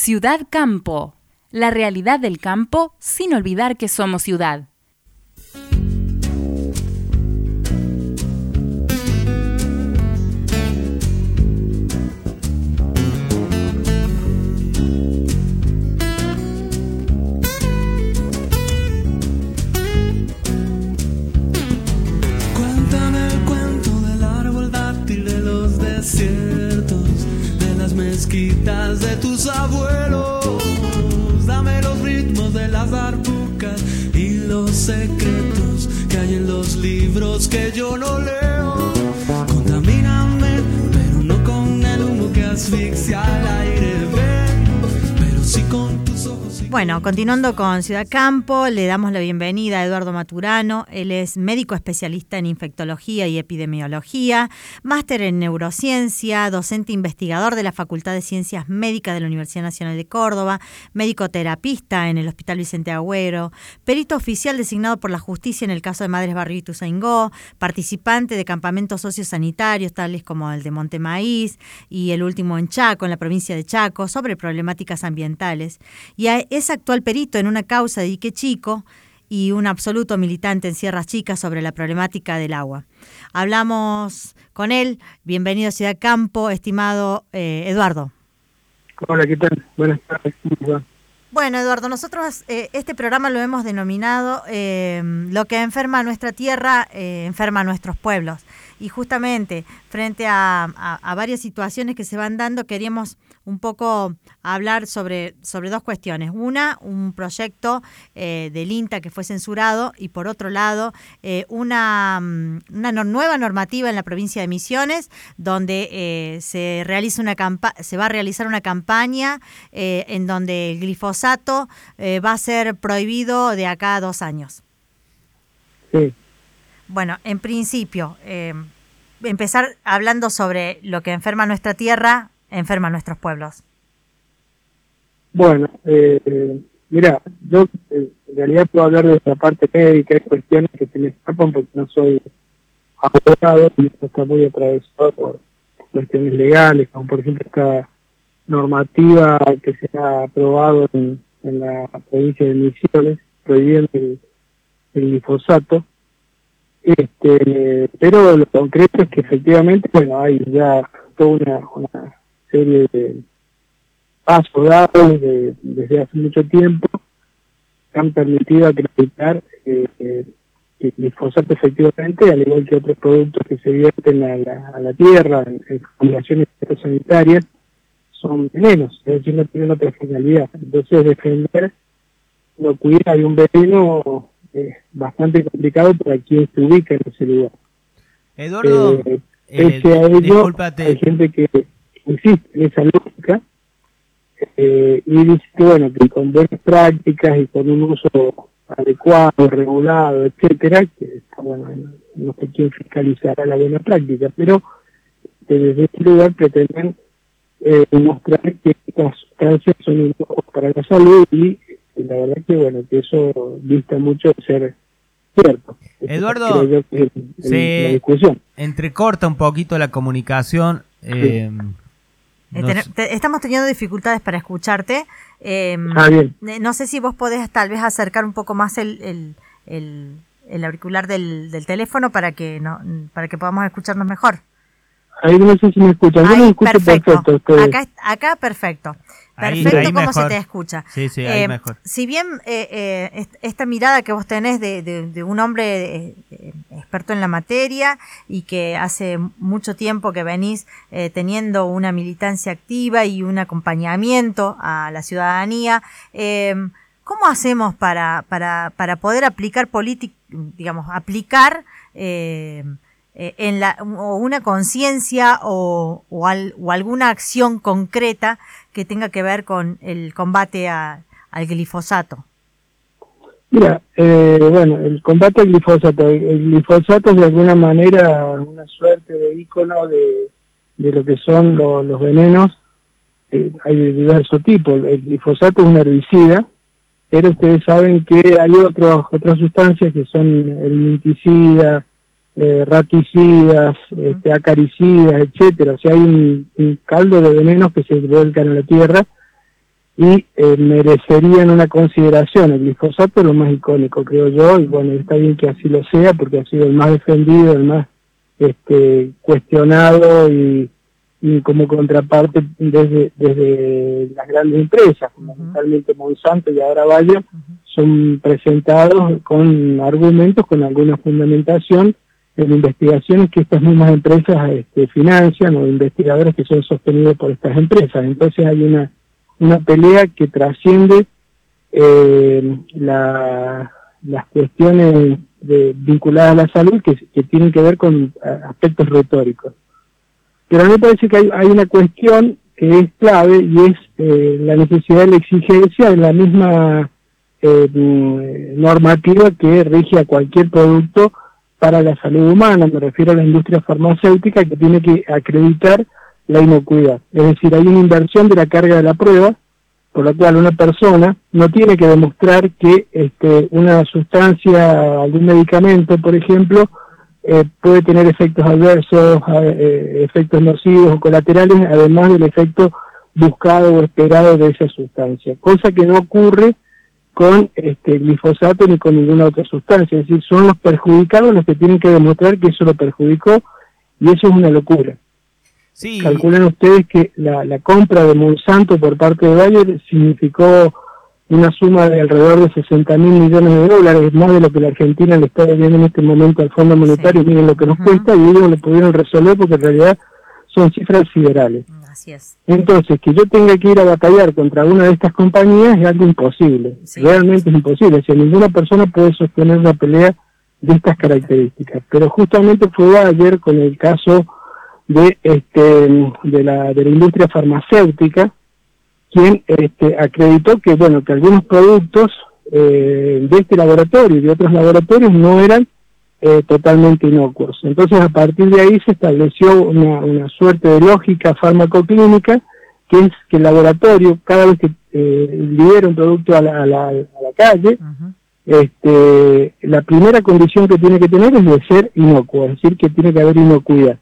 Ciudad Campo. La realidad del campo sin olvidar que somos ciudad. Cuéntame el cuento del árbol dátil, de los desiertos, de las mezquitas de tus abuelos. Dame los ritmos de las darbucas y los secretos que hay en los libros que yo no leo. Contamíname, pero no con el humo que asfixia al aire. Ven, pero sí con tus ojos. Bueno, continuando con Ciudad Campo, le damos la bienvenida a Eduardo Maturano. Él es médico especialista en infectología y epidemiología, máster en neurociencia, docente investigador de la Facultad de Ciencias Médicas de la Universidad Nacional de Córdoba, médico terapista en el Hospital Vicente Agüero, perito oficial designado por la justicia en el caso de Madres Barrio Ituzaingó, participante de campamentos sociosanitarios tales como el de Montemaíz y el último en Chaco, en la provincia de Chaco, sobre problemáticas ambientales. Y a es actual perito en una causa de Dique Chico y un absoluto militante en Sierras Chicas sobre la problemática del agua. Hablamos con él. Bienvenido a Ciudad Campo, estimado eh, Eduardo. Hola, ¿qué tal? Buenas tardes. Bueno, Eduardo, nosotros eh, este programa lo hemos denominado eh, Lo que enferma a nuestra tierra, eh, enferma a nuestros pueblos. Y justamente frente a, a, a varias situaciones que se van dando, queríamos un poco hablar sobre, sobre dos cuestiones. Una, un proyecto eh, del INTA que fue censurado y por otro lado, eh, una, una no, nueva normativa en la provincia de Misiones donde eh, se, realiza una campa- se va a realizar una campaña eh, en donde el glifosato eh, va a ser prohibido de acá a dos años. Sí. Bueno, en principio, eh, empezar hablando sobre lo que enferma nuestra tierra, enferma nuestros pueblos. Bueno, eh, mira, yo eh, en realidad puedo hablar de esta parte médica, hay cuestiones que se me escapan porque no soy abogado y esto está muy atravesado por cuestiones legales, como por ejemplo esta normativa que se ha aprobado en, en la provincia de Misiones, prohibiendo el, el glifosato. Este, pero lo concreto es que efectivamente, bueno, hay ya toda una, una serie de pasos dados de, desde hace mucho tiempo que han permitido acreditar eh, eh, que el glifosato efectivamente, al igual que otros productos que se vierten a la, a la tierra en, en formulaciones sanitarias, son venenos, es decir, no tienen otra finalidad. Entonces, defender la inocuidad de un veneno es bastante complicado para quien se ubica en ese lugar. Eduardo, eh, eh, pese a ello, discúlpate. hay gente que insiste en esa lógica eh, y dice que bueno, que con buenas prácticas y con un uso adecuado, regulado, etcétera, que está bueno, no sé quién fiscalizará la buena práctica, pero eh, desde este lugar pretenden eh, demostrar que estas sustancias son inocuas para la salud y y la verdad que bueno, que eso dista mucho de ser cierto. Eduardo, yo que el, se la discusión. entrecorta un poquito la comunicación. Eh, Eh, nos... ten- te- estamos teniendo dificultades para escucharte. Eh, Ah, bien. eh, no sé si vos podés tal vez acercar un poco más el, el, el, el auricular del, del teléfono para que no para que podamos escucharnos mejor. Ahí no sé si me escuchan, yo Ahí, los escucho perfecto. perfecto a ustedes. Acá, acá perfecto. Ahí- Perfecto ahí como mejor. se te escucha. Sí, sí, ahí Eh, mejor. Si bien eh, eh, est- esta mirada que vos tenés de, de, de un hombre eh, eh, experto en la materia y que hace mucho tiempo que venís eh, teniendo una militancia activa y un acompañamiento a la ciudadanía, eh, ¿cómo hacemos para, para, para poder aplicar política, digamos, aplicar eh, eh, en la, o una conciencia o, o, al, o alguna acción concreta que tenga que ver con el combate a, al glifosato? Mira, eh, bueno, el combate al glifosato, el, el glifosato es de alguna manera una suerte de ícono de, de lo que son lo, los venenos. Eh, hay de diversos tipos. El glifosato es un herbicida, pero ustedes saben que hay otros, otras sustancias que son el insecticida, eh, raticidas, este, acaricidas, etcétera. O sea, hay un, un caldo de venenos que se vuelcan a la tierra y eh, merecerían una consideración. El glifosato es lo más icónico, creo yo, y bueno, está bien que así lo sea, porque ha sido el más defendido, el más este, cuestionado y, y como contraparte desde, desde las grandes empresas, fundamentalmente Monsanto y ahora Bayer, son presentados con argumentos, con alguna fundamentación en investigaciones que estas mismas empresas este, financian, o investigadores que son sostenidos por estas empresas. Entonces hay una una pelea que trasciende eh, la, las cuestiones de, vinculadas a la salud que, que tienen que ver con aspectos retóricos. Pero a mí me parece que hay, hay una cuestión que es clave y es eh, la necesidad de la exigencia de la misma eh, normativa que rige a cualquier producto para la salud humana. Me refiero a la industria farmacéutica, que tiene que acreditar la inocuidad. Es decir, hay una inversión de la carga de la prueba, por la cual una persona no tiene que demostrar que este, una sustancia, algún medicamento, por ejemplo, eh, puede tener efectos adversos, eh, efectos nocivos o colaterales, además del efecto buscado o esperado de esa sustancia. Cosa que no ocurre con este, glifosato ni con ninguna otra sustancia. Es decir, son los perjudicados los que tienen que demostrar que eso lo perjudicó, y eso es una locura. Sí. Calculan ustedes que la, la compra de Monsanto por parte de Bayer significó una suma de alrededor de sesenta mil millones de dólares, más de lo que la Argentina le está debiendo en este momento al Fondo Monetario. Sí. Miren lo que nos uh-huh. cuesta, y ellos lo pudieron resolver porque en realidad son cifras siderales. Así es. Entonces, que yo tenga que ir a batallar contra una de estas compañías es algo imposible. Sí. Realmente es imposible. O sea, ninguna persona puede sostener una pelea de estas características. Pero justamente fue ayer con el caso de este de la de la industria farmacéutica quien este, acreditó que bueno que algunos productos eh, de este laboratorio y de otros laboratorios no eran eh, totalmente inocuos. Entonces, a partir de ahí se estableció una, una suerte de lógica farmacoclínica, que es que el laboratorio, cada vez que eh, libera un producto a la, a la, a la calle, uh-huh. este, la primera condición que tiene que tener es de ser inocuo, es decir, que tiene que haber inocuidad.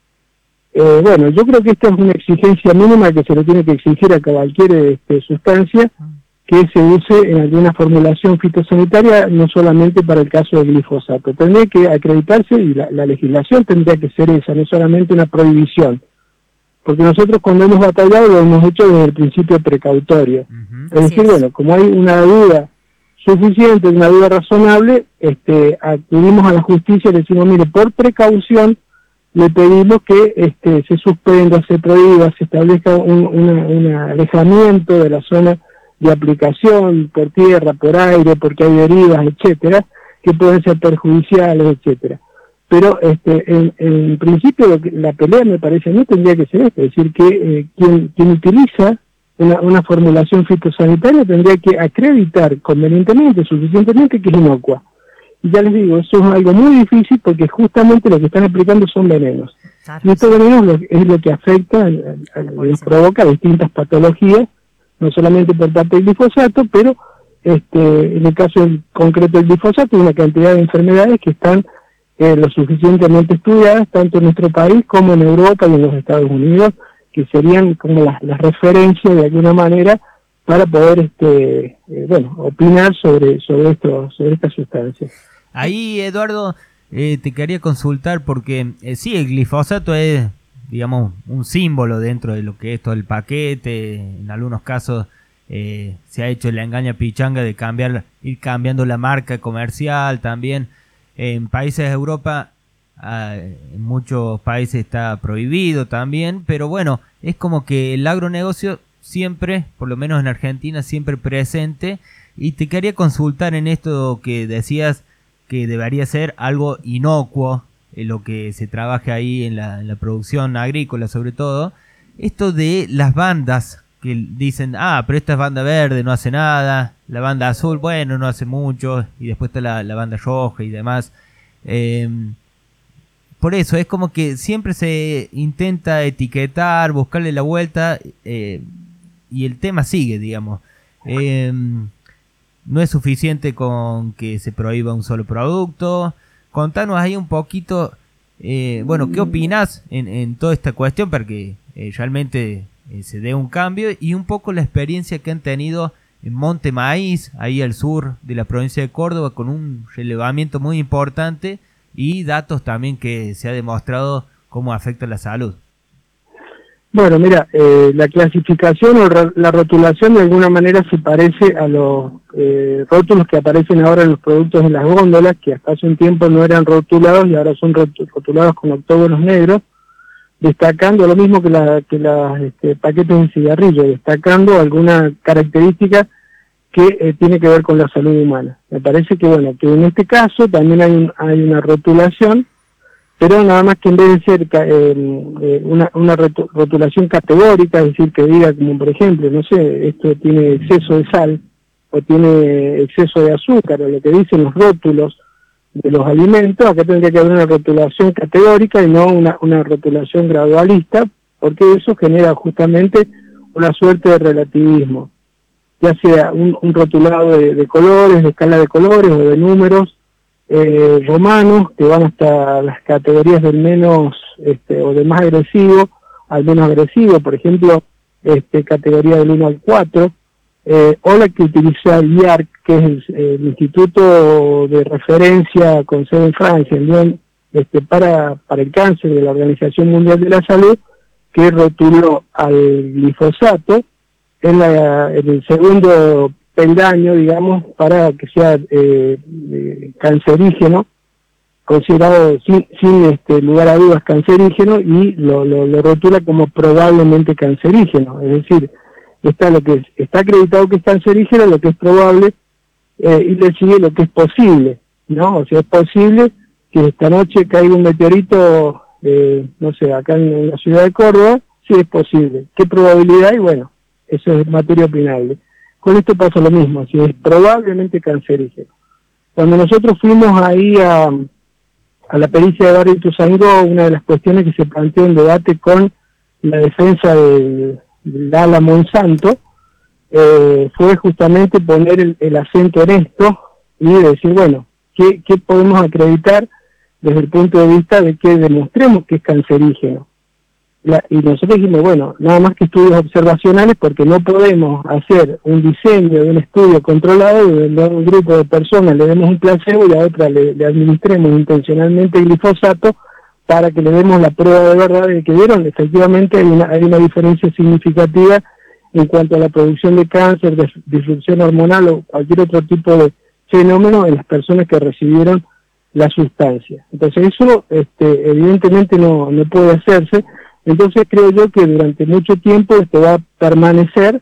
Eh, bueno, yo creo que esta es una exigencia mínima que se le tiene que exigir a cualquier este, sustancia que se use en alguna formulación fitosanitaria, no solamente para el caso del glifosato. Tendría que acreditarse, y la, la legislación tendría que ser esa, no solamente una prohibición. Porque nosotros cuando hemos batallado lo hemos hecho desde el principio precautorio. Uh-huh. Es decir, bueno, como hay una duda suficiente, una duda razonable, este, acudimos a la justicia y le decimos, mire, por precaución, le pedimos que este, se suspenda, se prohíba, se establezca un, una, un alejamiento de la zona de aplicación por tierra, por aire, porque hay derivas, etcétera, que pueden ser perjudiciales, etcétera. Pero este, en, en principio lo que, la pelea me parece a mí tendría que ser esto, es decir, que eh, quien, quien utiliza una, una formulación fitosanitaria tendría que acreditar convenientemente, suficientemente, que es inocua. Y ya les digo, eso es algo muy difícil porque justamente lo que están aplicando son venenos. Claro, y estos sí. venenos lo, es lo que afecta, a, a, les provoca distintas patologías, no solamente por parte del glifosato, pero este, en el caso del, concreto del glifosato, hay una cantidad de enfermedades que están eh, lo suficientemente estudiadas, tanto en nuestro país como en Europa y en los Estados Unidos, que serían como las, las referencias de alguna manera para poder este eh, bueno opinar sobre sobre esto sobre estas sustancias. Ahí, Eduardo, eh, te quería consultar porque eh, sí, el glifosato es, digamos, un símbolo dentro de lo que es todo el paquete. En algunos casos eh, se ha hecho la engaña pichanga de cambiar, ir cambiando la marca comercial también. En países de Europa, eh, en muchos países está prohibido también, pero bueno, es como que el agronegocio siempre, por lo menos en Argentina, siempre presente. Y te quería consultar en esto que decías que debería ser algo inocuo, en lo que se trabaja ahí en la, en la producción agrícola sobre todo, esto de las bandas que dicen, ah, pero esta es banda verde, no hace nada, la banda azul, bueno, no hace mucho, y después está la, la banda roja y demás. Eh, por eso es como que siempre se intenta etiquetar, buscarle la vuelta, eh, y el tema sigue, digamos. Eh, no es suficiente con que se prohíba un solo producto. Contanos ahí un poquito, eh, bueno, ¿qué opinás en, en toda esta cuestión? Porque eh, realmente eh, se dé un cambio, y un poco la experiencia que han tenido en Monte Maíz, ahí al sur de la provincia de Córdoba, con un relevamiento muy importante y datos también que se ha demostrado cómo afecta la salud. Bueno, mira, eh, la clasificación o ro- la rotulación de alguna manera se parece a los eh, rótulos que aparecen ahora en los productos en las góndolas, que hasta hace un tiempo no eran rotulados y ahora son rot- rotulados con octógonos negros, destacando lo mismo que la que las este, paquetes de cigarrillo, destacando alguna característica que eh, tiene que ver con la salud humana. Me parece que, bueno, que en este caso también hay, un, hay una rotulación, pero nada más que en vez de ser eh, eh, una, una rotulación categórica, es decir, que diga como por ejemplo, no sé, esto tiene exceso de sal o tiene exceso de azúcar, o lo que dicen los rótulos de los alimentos, acá tendría que haber una rotulación categórica y no una, una rotulación gradualista, porque eso genera justamente una suerte de relativismo, ya sea un, un rotulado de, de colores, de escala de colores o de números, Eh, romanos, que van hasta las categorías del menos este, o del más agresivo al menos agresivo, por ejemplo, este, categoría del uno al cuatro, eh, o la que utiliza el I A R C, que es el, el Instituto de Referencia con sede en Francia, en, este, para, para el cáncer de la Organización Mundial de la Salud, que rotuló al glifosato en, la, en el segundo peldaño, digamos, para que sea eh, eh, cancerígeno, considerado sin, sin este, lugar a dudas cancerígeno, y lo, lo, lo rotula como probablemente cancerígeno, es decir, está lo que es, está acreditado que es cancerígeno, lo que es probable, eh, y le sigue lo que es posible, ¿no? O sea, es posible que esta noche caiga un meteorito, eh, no sé, acá en, en la ciudad de Córdoba, sí es posible. ¿Qué probabilidad? Y bueno, eso es materia opinable. Con esto pasa lo mismo, si es probablemente cancerígeno. Cuando nosotros fuimos ahí a, a la pericia de Barrio Ituzaingó, una de las cuestiones que se planteó en debate con la defensa del, del ala Monsanto, eh, fue justamente poner el, el acento en esto y decir, bueno, ¿qué, qué podemos acreditar desde el punto de vista de que demostremos que es cancerígeno? La, y nosotros dijimos, bueno, nada más que estudios observacionales, porque no podemos hacer un diseño de un estudio controlado donde a un grupo de personas le demos un placebo y a otra le, le administremos intencionalmente glifosato para que le demos la prueba de verdad de que vieron, efectivamente hay una, hay una diferencia significativa en cuanto a la producción de cáncer, de disrupción hormonal o cualquier otro tipo de fenómeno en las personas que recibieron la sustancia. Entonces eso este, evidentemente no, no puede hacerse. Entonces creo yo que durante mucho tiempo esto va a permanecer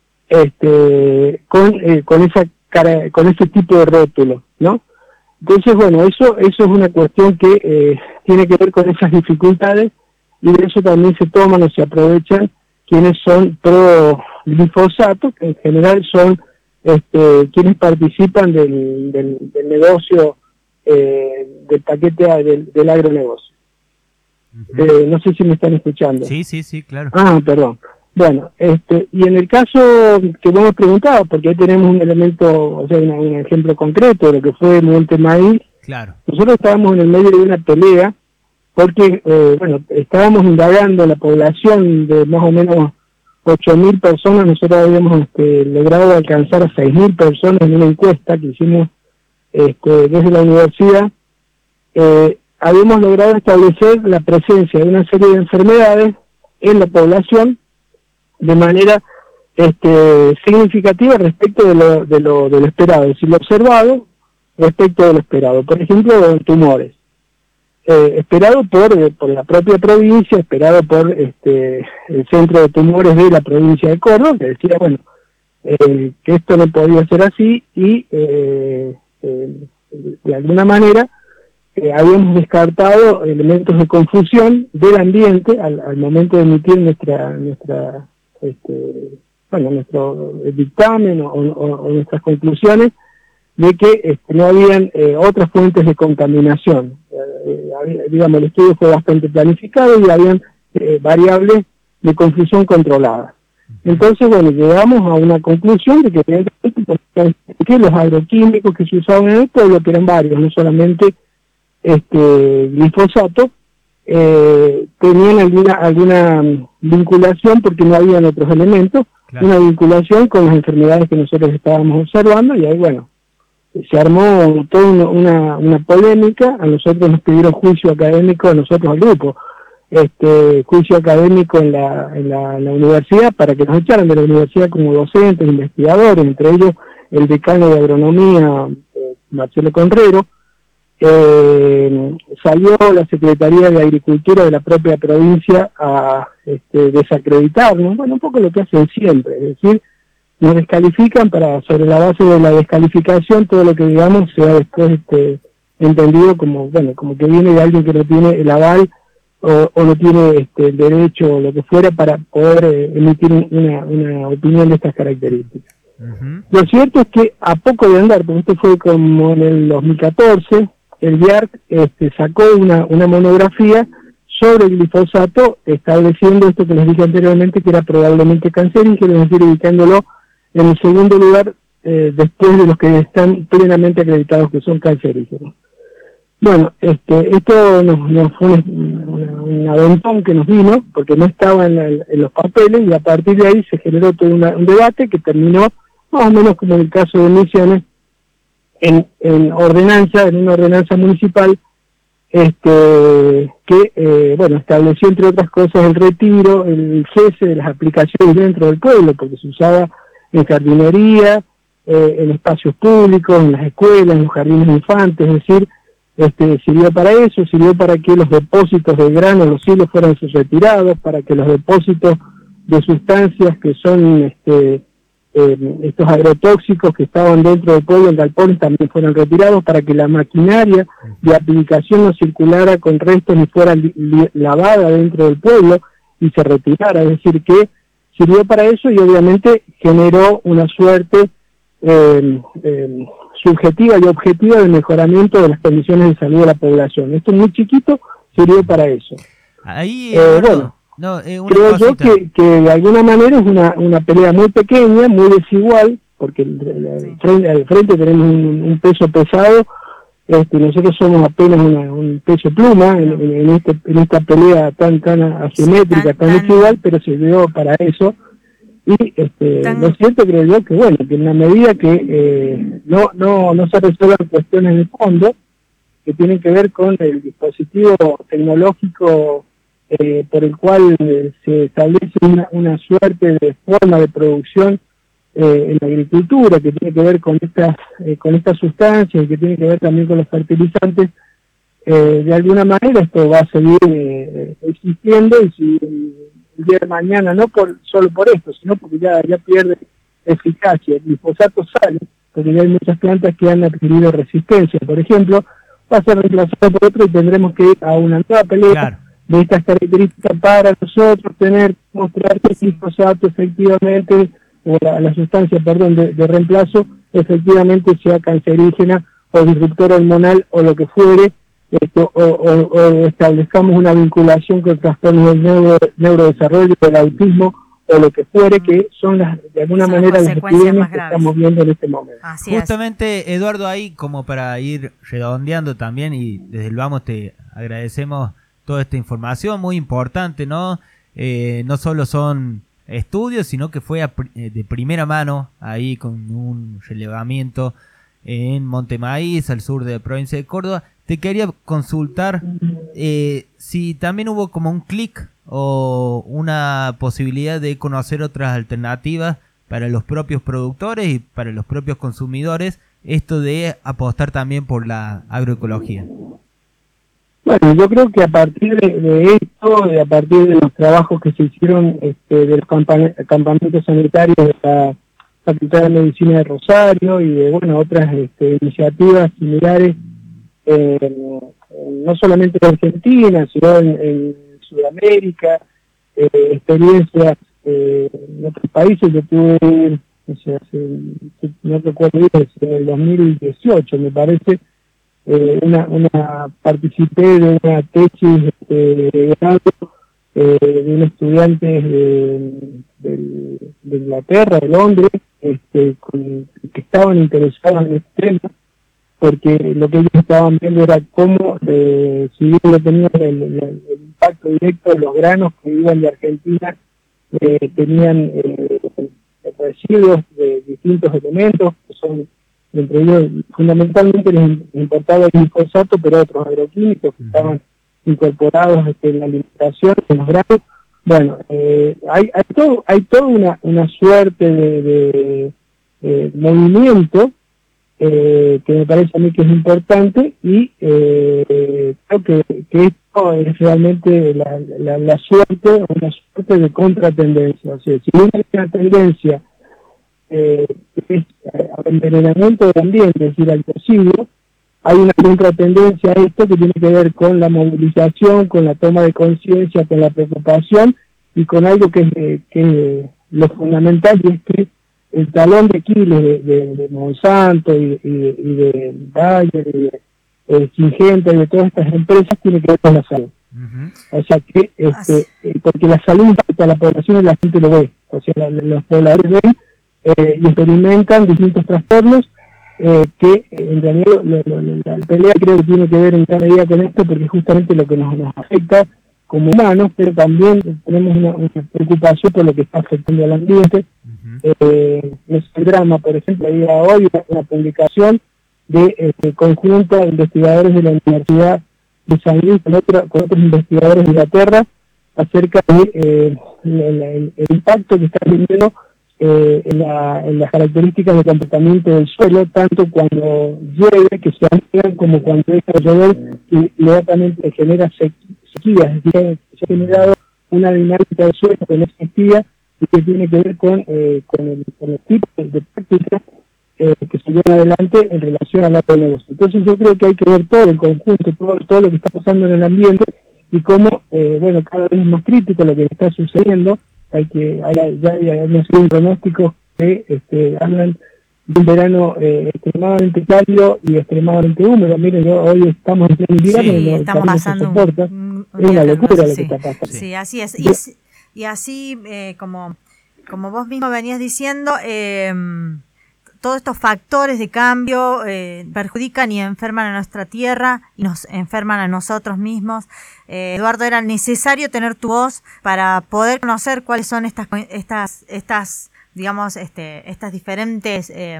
este, con eh, con esa cara, con ese tipo de rótulo, ¿no? Entonces, bueno, eso eso es una cuestión que eh, tiene que ver con esas dificultades, y de eso también se toman o se aprovechan quienes son pro glifosato, que en general son este, quienes participan del, del, del negocio, eh, del paquete del, del agronegocio. Uh-huh. Eh, no sé si me están escuchando. Sí, sí, sí, claro. Ah, perdón. Bueno, este, y en el caso que vos me preguntabas, porque ahí tenemos un elemento, o sea, un, un ejemplo concreto de lo que fue Monte Maíz. Claro. Nosotros estábamos en el medio de una pelea, porque, eh, bueno, estábamos indagando la población de más o menos ocho mil personas, nosotros habíamos este, logrado alcanzar a seis mil personas en una encuesta que hicimos este, desde la universidad. Eh, habíamos logrado establecer la presencia de una serie de enfermedades en la población de manera este, significativa respecto de lo, de, lo, de lo esperado, es decir, lo observado respecto de lo esperado. Por ejemplo, tumores. Eh, esperado por, eh, por la propia provincia, esperado por este, el Centro de Tumores de la provincia de Córdoba, que decía, bueno, eh, que esto no podía ser así, y eh, eh, de alguna manera Eh, habíamos descartado elementos de confusión del ambiente al, al momento de emitir nuestra nuestra este, bueno nuestro dictamen o, o, o nuestras conclusiones de que este, no habían eh, otras fuentes de contaminación. Eh, había, digamos, el estudio fue bastante planificado y habían eh, variables de confusión controladas. Entonces, bueno, llegamos a una conclusión de que, que los agroquímicos que se usaban en el pueblo, que eran varios, no solamente este glifosato, eh, tenían alguna alguna vinculación, porque no habían otros elementos, claro. Una vinculación con las enfermedades que nosotros estábamos observando, y ahí bueno, se armó toda una, una polémica. A nosotros nos pidieron juicio académico, a nosotros al grupo, este juicio académico en la, en la, en la universidad, para que nos echaran de la universidad como docentes, investigadores, entre ellos el decano de agronomía, eh, Marcelo Conrero. Eh, salió la Secretaría de Agricultura de la propia provincia a este, desacreditarnos, bueno, un poco lo que hacen siempre, es decir, nos descalifican para, sobre la base de la descalificación, todo lo que digamos sea después este, entendido como, bueno, como que viene de alguien que no tiene el aval o, o no tiene este, el derecho o lo que fuera para poder eh, emitir una, una opinión de estas características. Uh-huh. Lo cierto es que a poco de andar, porque esto fue como en el dos mil catorce, el B I A R C este, sacó una, una monografía sobre el glifosato, estableciendo esto que les dije anteriormente, que era probablemente cancerígeno, es decir, ubicándolo en el segundo lugar eh, después de los que están plenamente acreditados que son cancerígenos. Bueno, este, esto nos, nos fue un, un aventón que nos vino, porque no estaba en, la, en los papeles, y a partir de ahí se generó todo una, un debate que terminó más o menos como en el caso de Misiones, en, en ordenanza, en una ordenanza municipal, este que, eh, bueno, estableció entre otras cosas el retiro, el cese de las aplicaciones dentro del pueblo, porque se usaba en jardinería, eh, en espacios públicos, en las escuelas, en los jardines infantes, es decir, este sirvió para eso, sirvió para que los depósitos de grano, los silos fueran retirados, para que los depósitos de sustancias que son este eh, estos agrotóxicos que estaban dentro del pueblo en galpones también fueran retirados, para que la maquinaria de aplicación no circulara con restos ni fuera li li lavada dentro del pueblo y se retirara, es decir que sirvió para eso, y obviamente generó una suerte eh, eh, subjetiva y objetiva de mejoramiento de las condiciones de salud de la población. Esto es muy chiquito, sirvió para eso. Ahí, eh, bueno, bueno no, eh, una creo cosita. yo que, que de alguna manera es una, una pelea muy pequeña, muy desigual, porque el, el, frente, al frente tenemos un, un peso pesado, este, nosotros somos apenas una, un peso pluma en, en, en, este, en esta pelea tan tan asimétrica, sí, tan, tan desigual, pero sirvió para eso. Y este, tan... lo cierto creo yo que bueno, que en la medida que eh, no, no, no se resuelvan cuestiones de fondo que tienen que ver con el dispositivo tecnológico eh, por el cual eh, se establece una, una suerte de forma de producción eh, en la agricultura, que tiene que ver con estas eh, con estas sustancias y que tiene que ver también con los fertilizantes, eh, de alguna manera esto va a seguir eh, existiendo, y si el día de mañana, no por solo por esto, sino porque ya, ya pierde eficacia, el glifosato sale, porque ya hay muchas plantas que han adquirido resistencia, por ejemplo, va a ser reemplazado por otro y tendremos que ir a una nueva pelea, claro, de estas características para nosotros tener, mostrar que el glifosato efectivamente, o la, la sustancia, perdón, de, de reemplazo, efectivamente sea cancerígena o disruptor hormonal o lo que fuere, esto, o, o, o establezcamos una vinculación con trastornos del neuro, neurodesarrollo, del autismo, o lo que fuere, que son las, de alguna son manera las epidemias que estamos viendo en este momento. Así Justamente, es. Eduardo, ahí como para ir redondeando también, y desde el Vamos te agradecemos toda esta información muy importante, ¿no? Eh, no solo son estudios, sino que fue a, de primera mano, ahí con un relevamiento en Montemaíz, al sur de la provincia de Córdoba. Te quería consultar eh, si también hubo como un clic o una posibilidad de conocer otras alternativas para los propios productores y para los propios consumidores, esto de apostar también por la agroecología. Bueno, yo creo que a partir de, de esto, de a partir de los trabajos que se hicieron este, de los campamentos sanitarios de la Facultad de Medicina de Rosario y de bueno otras este, iniciativas similares, eh, no solamente en Argentina, sino en, en Sudamérica, eh, experiencias eh, en otros países. Yo tuve, no sé, hace, no recuerdo bien, en el dos mil dieciocho me parece, eh, una, una participé de una tesis este, de grado eh, de un estudiante de, de, de Inglaterra, de Londres, este, con, que estaban interesados en este tema, porque lo que ellos estaban viendo era cómo, eh, si bien no tenían el, el, el impacto directo de los granos que iban de Argentina, eh, tenían eh, residuos de distintos elementos, que son, entre ellos, fundamentalmente les importaba el glifosato, pero otros agroquímicos que estaban incorporados este, en la alimentación, en los granos. Bueno, eh, hay, hay todo, hay toda una, una suerte de, de, de movimiento eh, que me parece a mí que es importante, y eh, creo que, que esto es realmente la, la, la suerte, una suerte de contratendencia. O sea, si bien hay una tendencia eh, que es al envenenamiento del ambiente, es decir, al residuo, hay una contratendencia a esto que tiene que ver con la movilización, con la toma de conciencia, con la preocupación y con algo que es que lo fundamental, y es que el talón de Aquiles de, de, de Monsanto y, y, y de Bayer y de, de Syngenta y de todas estas empresas tiene que ver con la salud. Uh-huh. O sea que, este, porque la salud impacta a la población y la gente lo ve. O sea, la, los pobladores ven eh, y experimentan distintos trastornos eh, que en realidad lo, lo, lo, la pelea creo que tiene que ver en cada medida con esto, porque es justamente lo que nos, nos afecta como humanos, pero también tenemos una, una preocupación por lo que está afectando al ambiente. Uh-huh. Eh, es el drama, por ejemplo, había hoy una, una publicación de este conjunto de investigadores de la Universidad de San Luis con, otro, con otros investigadores de Inglaterra acerca de eh, el, el, el impacto que está teniendo eh, en, la, en las características de comportamiento del suelo, tanto cuando llueve, que se anegan, como cuando deja de llover, y inmediatamente genera sequías. Es decir, se ha generado una dinámica del suelo que no existía y que tiene que ver con, eh, con, el, con el tipo de prácticas eh, que se llevan adelante en relación al agronegocio. Entonces yo creo que hay que ver todo el conjunto, todo, todo lo que está pasando en el ambiente y cómo, eh, bueno, cada vez es más crítico lo que está sucediendo. Hay que, hay, ya hay, hay una serie de pronósticos que este, hablan de un verano eh, extremadamente cálido y extremadamente húmedo. Miren, yo, hoy estamos en pleno invierno, sí, y no, estamos pasando un, un es una locura lo que está pasando. Sí, sí, así es. Y, y así, eh, como, como vos mismo venías diciendo, eh, todos estos factores de cambio eh, perjudican y enferman a nuestra tierra y nos enferman a nosotros mismos. Eh, Eduardo, era necesario tener tu voz para poder conocer cuáles son estas, estas, estas, digamos, este, estas diferentes eh,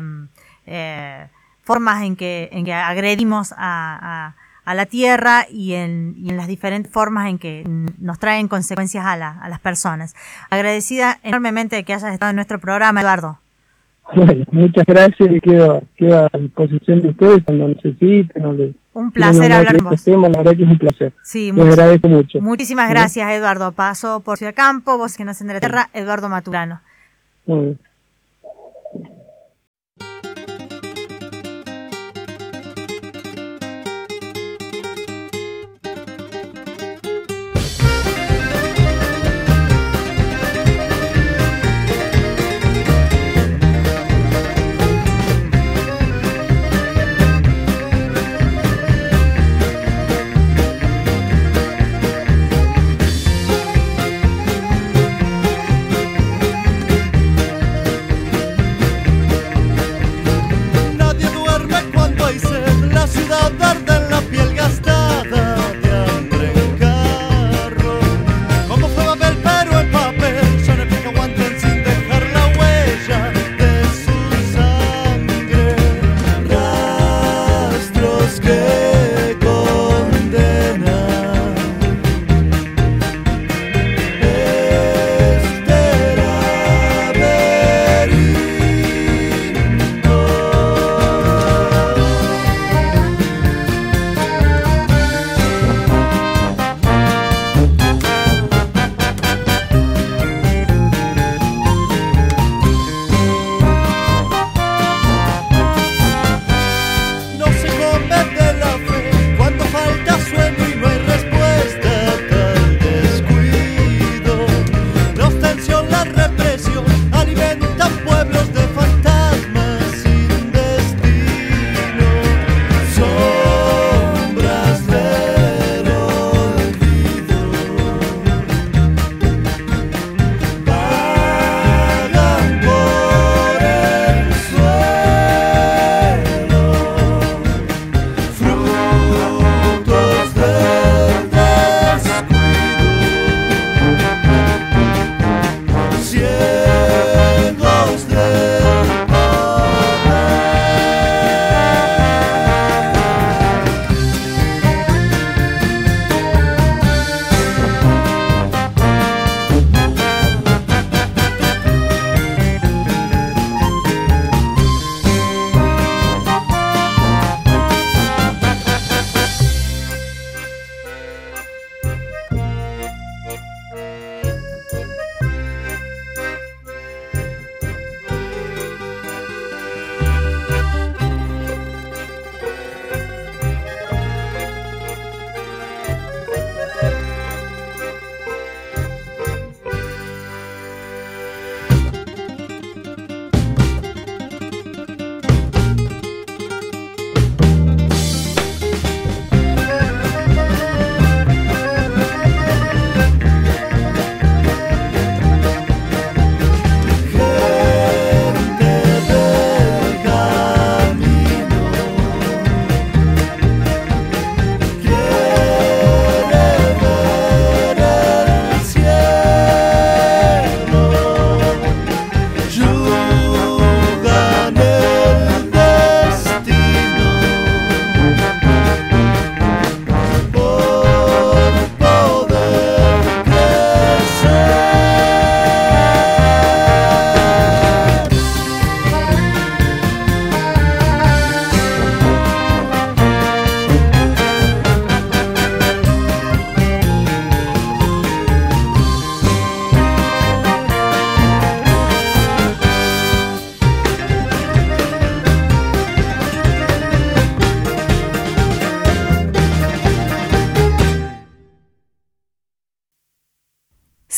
eh, formas en que, en que agredimos a, a, a la tierra y en, y en las diferentes formas en que nos traen consecuencias a, la, a las personas. Agradecida enormemente de que hayas estado en nuestro programa, Eduardo. Bueno, muchas gracias y quedo, quedo a disposición de ustedes cuando necesiten. Donde un placer no, hablar con vos. Tema, la verdad que es un placer. Sí, Les agradezco mucho. Muchísimas ¿sí? gracias, Eduardo. Paso por Ciudad Campo, vos que nacen de la tierra, Eduardo Maturano. Muy bien.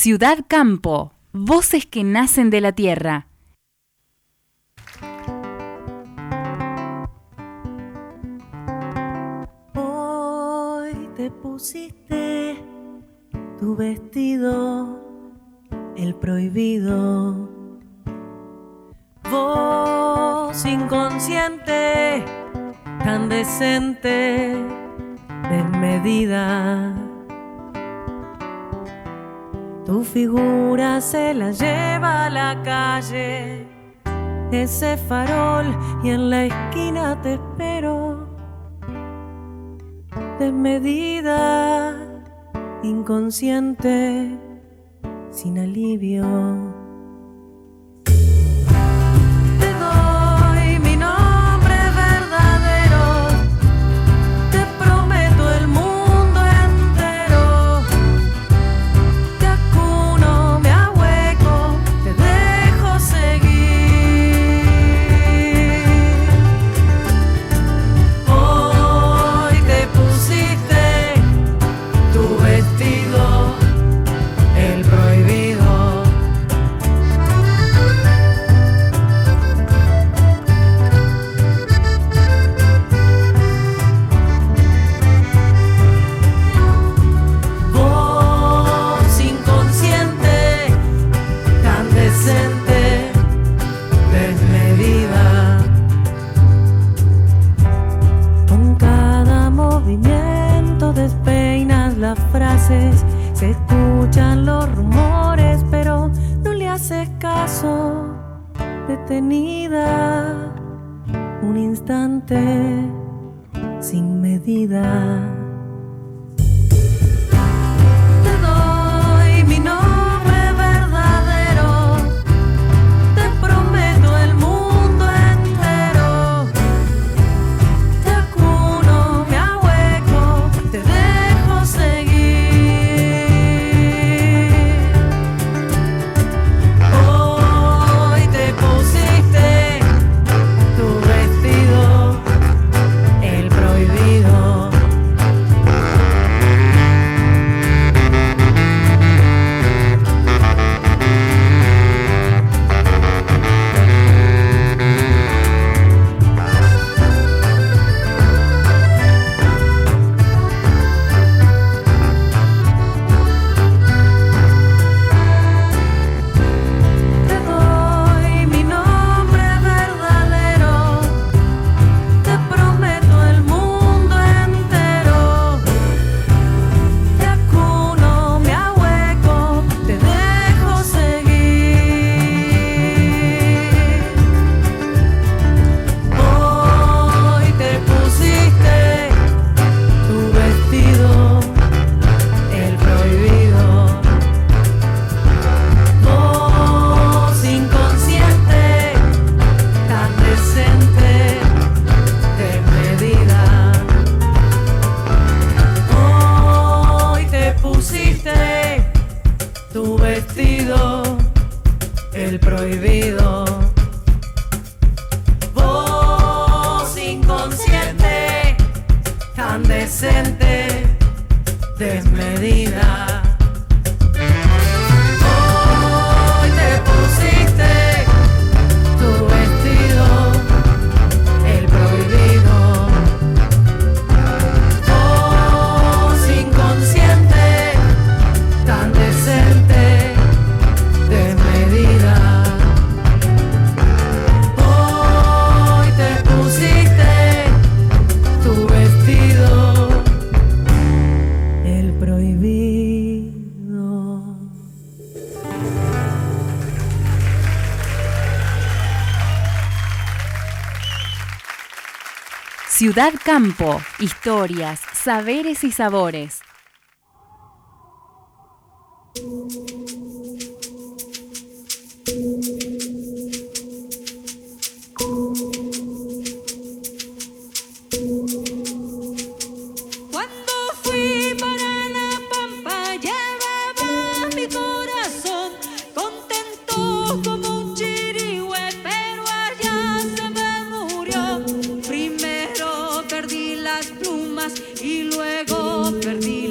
Ciudad Campo, voces que nacen de la tierra. Hoy te pusiste tu vestido, el prohibido. Vos inconsciente, tan decente, desmedida. Tu figura se la lleva a la calle, ese farol, y en la esquina te espero. Desmedida, inconsciente, sin alivio. Te doy mi nombre verdadero, te prometo el mundo entero. Te acuno, me ahueco, te dejo seguir. Hoy te pusiste tu vestido, el prohibido. Vos inconsciente, tan decente, desmedida. Con cada movimiento despeinas las frases, se escuchan los rumores, pero no le haces caso. Detenida, un instante, sin medida. Te doy mi nombre verdadero, te prometo el mundo entero. Te acuno, me ahueco, te dejo seguir. Hoy te pusiste tu vestido, el prohibido. Te doy mi nombre verdadero, te prometo el mundo entero. Te acuno, me ahueco, te dejo seguir. Hoy te pusiste tu vestido, el prohibido. Vos inconsciente, tan decente, desmedida. Hoy te pusiste tu vestido, el prohibido. Vos inconsciente, tan decente, desmedida. Hoy te pusiste tu vestido, el prohibido. Vos inconsciente, tan decente, desmedida. Hoy te pusiste tu vestido, el prohibido. Ciudad Campo, historias, saberes y sabores. Cuando fui para la pampa llevaba mi corazón contento como un chirigüe, pero allá se me murió. Primero perdí las plumas y luego perdí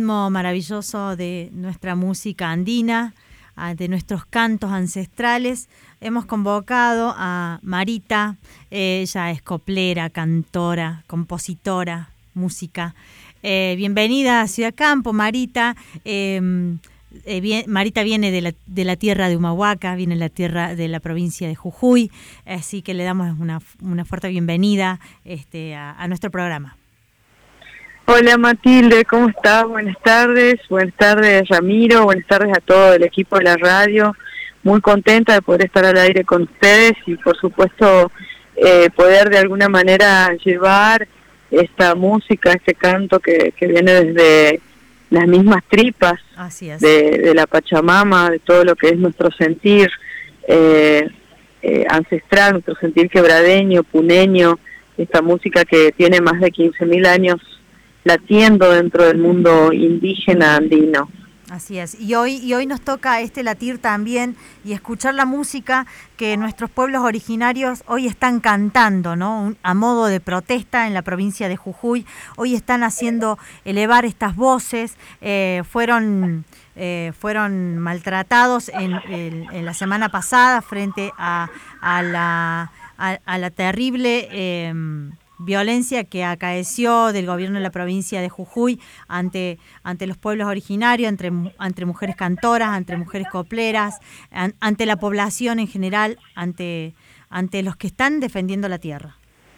ritmo maravilloso de nuestra música andina, de nuestros cantos ancestrales, hemos convocado a Marita. Ella es coplera, cantora, compositora, música. Eh, bienvenida a Ciudad Campo, Marita. Eh, eh, bien, Marita viene de la, de la tierra de Humahuaca, viene de la tierra de la provincia de Jujuy, así que le damos una, una fuerte bienvenida este, a, a nuestro programa. Hola Matilde, ¿cómo estás? Buenas tardes, buenas tardes Ramiro, buenas tardes a todo el equipo de la radio. Muy contenta de poder estar al aire con ustedes y por supuesto eh, poder de alguna manera llevar esta música, este canto que, que viene desde las mismas tripas Así es. de, de la Pachamama, de todo lo que es nuestro sentir eh, eh, ancestral, nuestro sentir quebradeño, puneño, esta música que tiene más de quince mil años latiendo dentro del mundo indígena andino. Así es, y hoy, y hoy nos toca este latir también y escuchar la música que nuestros pueblos originarios hoy están cantando, ¿no? Un, a modo de protesta en la provincia de Jujuy. Hoy están haciendo elevar estas voces, eh, fueron, eh, fueron maltratados en, en, en la semana pasada frente a, a, la, a, a la terrible... Eh, violencia que acaeció del gobierno de la provincia de Jujuy ante, ante los pueblos originarios, entre, entre mujeres cantoras, ante mujeres copleras, an, ante la población en general, ante, ante los que están defendiendo la tierra.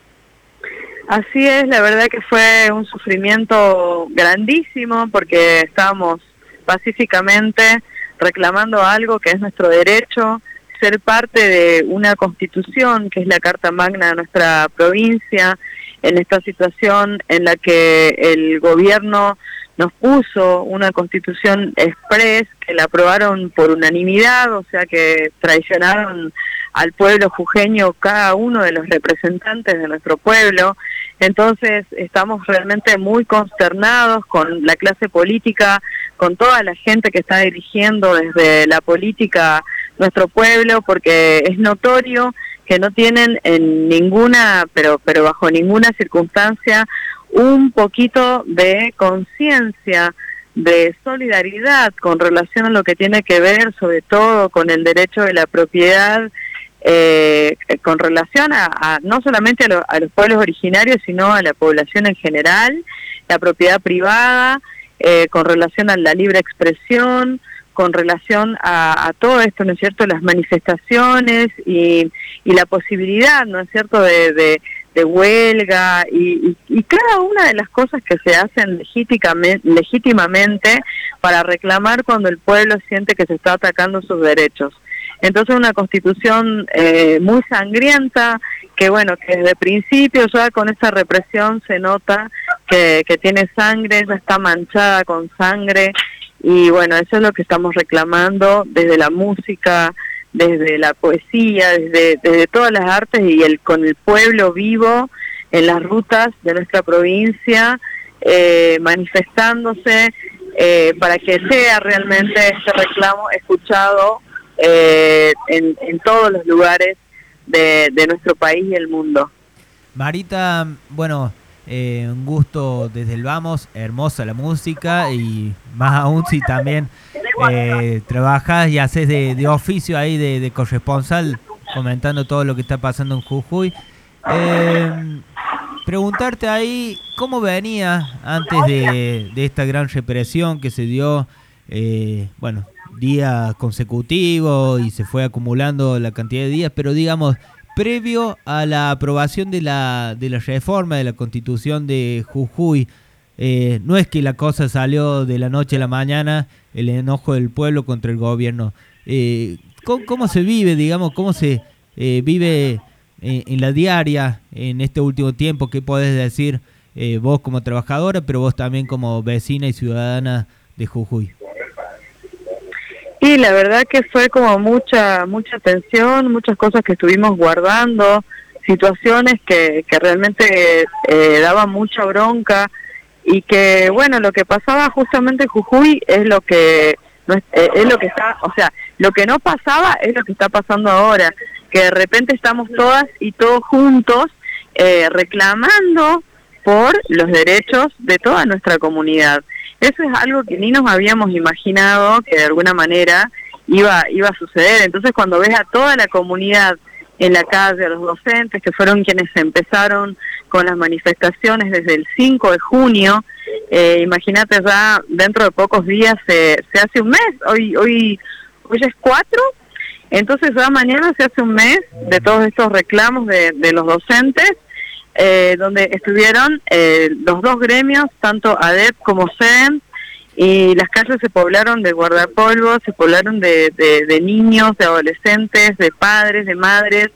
Así es, la verdad que fue un sufrimiento grandísimo porque estábamos pacíficamente reclamando algo que es nuestro derecho, ser parte de una constitución que es la Carta Magna de nuestra provincia, en esta situación en la que el gobierno nos puso una constitución express que la aprobaron por unanimidad, o sea que traicionaron al pueblo jujeño cada uno de los representantes de nuestro pueblo. Entonces estamos realmente muy consternados con la clase política, con toda la gente que está dirigiendo desde la política nuestro pueblo, porque es notorio que no tienen en ninguna, pero pero bajo ninguna circunstancia, un poquito de conciencia, de solidaridad con relación a lo que tiene que ver, sobre todo con el derecho de la propiedad, eh, con relación a, a no solamente a, lo, a los pueblos originarios, sino a la población en general, la propiedad privada, eh, con relación a la libre expresión, con relación a, a todo esto, ¿no es cierto?, las manifestaciones y, y la posibilidad, ¿no es cierto?, de, de, de huelga y, y, y cada una de las cosas que se hacen legítimamente, legítimamente para reclamar cuando el pueblo siente que se está atacando sus derechos. Entonces una constitución eh, muy sangrienta, que bueno, que desde el principio ya con esa represión se nota que, que tiene sangre, ya está manchada con sangre. Y bueno, eso es lo que estamos reclamando desde la música, desde la poesía, desde, desde todas las artes y el con el pueblo vivo en las rutas de nuestra provincia, eh, manifestándose eh, para que sea realmente este reclamo escuchado eh, en, en todos los lugares de, de nuestro país y el mundo. Marita, bueno... Eh, un gusto desde el Vamos, hermosa la música y más aún si también eh, trabajas y haces de, de oficio ahí de, de corresponsal comentando todo lo que está pasando en Jujuy. Eh, preguntarte ahí cómo venía antes de, de esta gran represión que se dio, eh, bueno, día consecutivo y se fue acumulando la cantidad de días, pero digamos... previo a la aprobación de la de la reforma de la Constitución de Jujuy, eh, no es que la cosa salió de la noche a la mañana, el enojo del pueblo contra el gobierno. Eh, ¿cómo, ¿Cómo se vive, digamos, cómo se eh, vive en, en la diaria en este último tiempo? ¿Qué podés decir eh, vos como trabajadora, pero vos también como vecina y ciudadana de Jujuy? Y la verdad que fue como mucha mucha tensión, muchas cosas que estuvimos guardando, situaciones que, que realmente eh, daban mucha bronca y que, bueno, lo que pasaba justamente en Jujuy es lo que no es, eh, es lo que está, o sea, lo que no pasaba es lo que está pasando ahora, que de repente estamos todas y todos juntos eh, reclamando por los derechos de toda nuestra comunidad. eso es algo que ni nos habíamos imaginado que de alguna manera iba, iba a suceder. Entonces cuando ves a toda la comunidad en la calle, a los docentes que fueron quienes empezaron con las manifestaciones desde el cinco de junio, eh, imagínate ya dentro de pocos días se, se hace un mes, hoy hoy hoy ya es cuatro, entonces ya mañana se hace un mes de todos estos reclamos de, de los docentes, eh, donde estuvieron eh, los dos gremios, tanto A D E P como C E N, y las calles se poblaron de guardapolvos, se poblaron de, de, de niños, de adolescentes, de padres, de madres,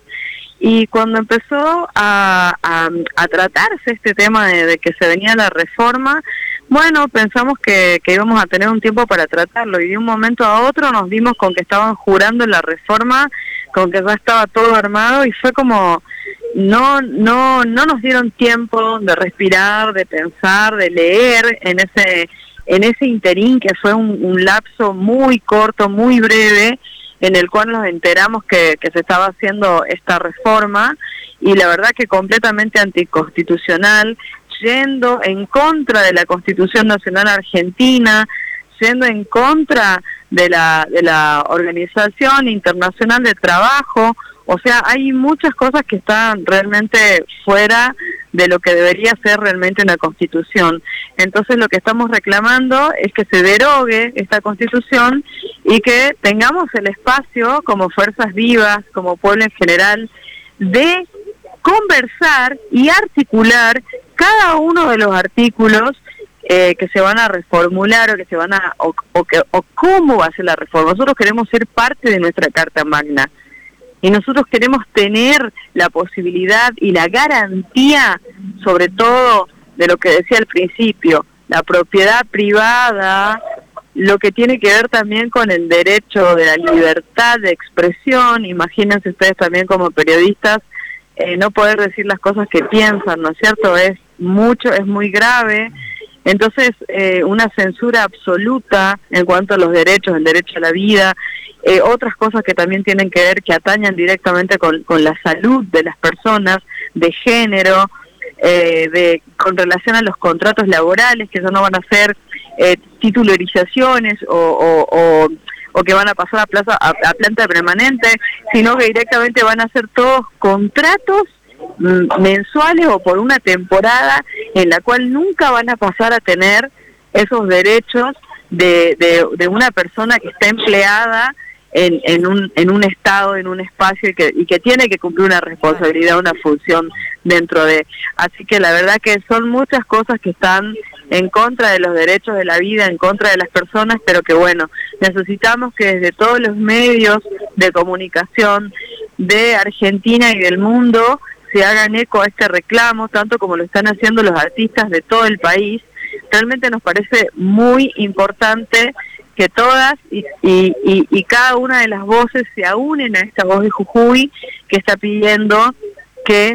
y cuando empezó a, a, a tratarse este tema de, de que se venía la reforma, bueno, pensamos que, que íbamos a tener un tiempo para tratarlo, y de un momento a otro nos dimos con que estaban jurando la reforma, con que ya estaba todo armado, y fue como, no, no, no nos dieron tiempo de respirar, de pensar, de leer en ese... en ese interín que fue un, un lapso muy corto, muy breve, en el cual nos enteramos que, que se estaba haciendo esta reforma, y la verdad que completamente anticonstitucional, yendo en contra de la Constitución Nacional Argentina, yendo en contra de la, de la Organización Internacional de Trabajo. O sea, hay muchas cosas que están realmente fuera de lo que debería ser realmente una constitución. Entonces lo que estamos reclamando es que se derogue esta constitución y que tengamos el espacio como fuerzas vivas, como pueblo en general, de conversar y articular cada uno de los artículos eh, que se van a reformular o que se van a o, o, que, o cómo va a ser la reforma. Nosotros queremos ser parte de nuestra Carta Magna. Y nosotros queremos tener la posibilidad y la garantía, sobre todo, de lo que decía al principio, la propiedad privada, lo que tiene que ver también con el derecho de la libertad de expresión. Imagínense ustedes también como periodistas, eh, no poder decir las cosas que piensan, ¿no es cierto? Es mucho, es muy grave. Entonces, eh, una censura absoluta en cuanto a los derechos, el derecho a la vida, Eh, otras cosas que también tienen que ver, que atañan directamente con, con la salud de las personas, de género, eh, de con relación a los contratos laborales, que ya no van a ser eh, titularizaciones o, o, o, o que van a pasar a, plaza, a, a planta permanente, sino que directamente van a ser todos contratos mm, mensuales o por una temporada en la cual nunca van a pasar a tener esos derechos de, de, de una persona que está empleada En, en un en un estado, en un espacio y que, y que tiene que cumplir una responsabilidad, una función dentro de. Así que la verdad que son muchas cosas que están en contra de los derechos de la vida, en contra de las personas, pero que bueno, necesitamos que desde todos los medios de comunicación de Argentina y del mundo se hagan eco a este reclamo, tanto como lo están haciendo los artistas de todo el país. Realmente nos parece muy importante que todas y, y, y, y cada una de las voces se unen a esta voz de Jujuy que está pidiendo que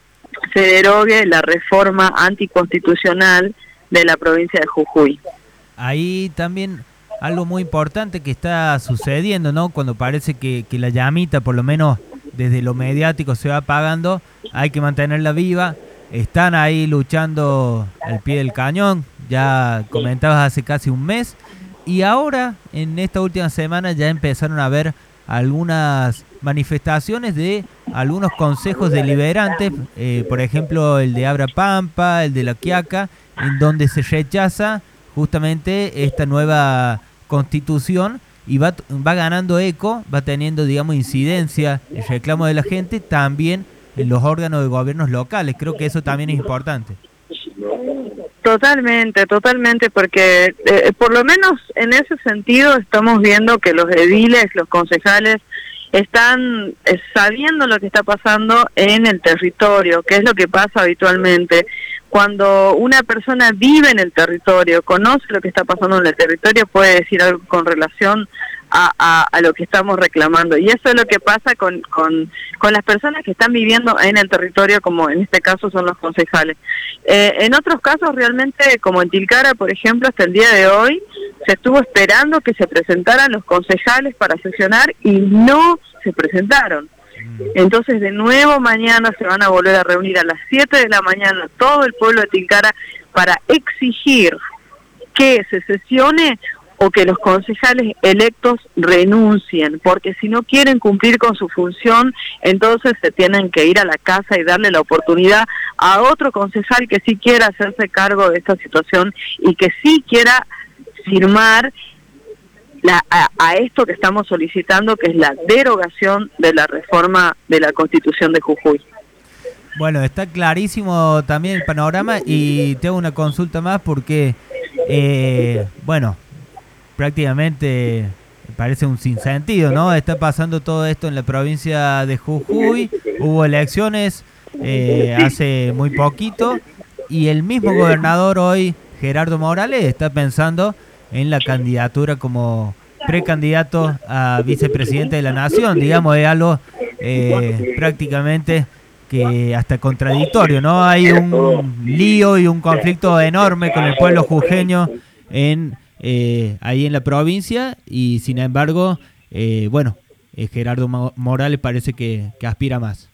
se derogue la reforma anticonstitucional de la provincia de Jujuy. Ahí también algo muy importante que está sucediendo, ¿no? Cuando parece que, que la llamita, por lo menos desde lo mediático, se va apagando, hay que mantenerla viva. Están ahí luchando al pie del cañón, ya comentabas hace casi un mes. Y ahora, en esta última semana, ya empezaron a haber algunas manifestaciones de algunos consejos deliberantes, eh, por ejemplo, el de Abra Pampa, el de La Quiaca, en donde se rechaza justamente esta nueva constitución y va, va ganando eco, va teniendo, digamos, incidencia el reclamo de la gente también en los órganos de gobiernos locales. Creo que eso también es importante. Totalmente, totalmente, porque eh, por lo menos en ese sentido estamos viendo que los ediles, los concejales, están eh, sabiendo lo que está pasando en el territorio, que es lo que pasa habitualmente. Cuando una persona vive en el territorio, conoce lo que está pasando en el territorio, puede decir algo con relación a, a, a lo que estamos reclamando. Y eso es lo que pasa con, con, con las personas que están viviendo en el territorio, como en este caso son los concejales. Eh, en otros casos realmente, como en Tilcara, por ejemplo, hasta el día de hoy, se estuvo esperando que se presentaran los concejales para sesionar y no se presentaron. Entonces de nuevo mañana se van a volver a reunir a las siete de la mañana todo el pueblo de Tilcara para exigir que se sesione o que los concejales electos renuncien, porque si no quieren cumplir con su función, entonces se tienen que ir a la casa y darle la oportunidad a otro concejal que sí quiera hacerse cargo de esta situación y que sí quiera firmar la, a, a esto que estamos solicitando, que es la derogación de la reforma de la Constitución de Jujuy. Bueno, está clarísimo también el panorama y tengo una consulta más porque, eh, bueno, prácticamente parece un sinsentido, ¿no? Está pasando todo esto en la provincia de Jujuy, hubo elecciones eh, hace muy poquito y el mismo gobernador hoy, Gerardo Morales, está pensando en la candidatura como precandidato a vicepresidente de la nación, digamos, es algo eh, prácticamente que hasta contradictorio, ¿no? Hay un lío y un conflicto enorme con el pueblo jujeño en eh, ahí en la provincia y sin embargo, eh, bueno, eh, Gerardo Morales parece que, que aspira más.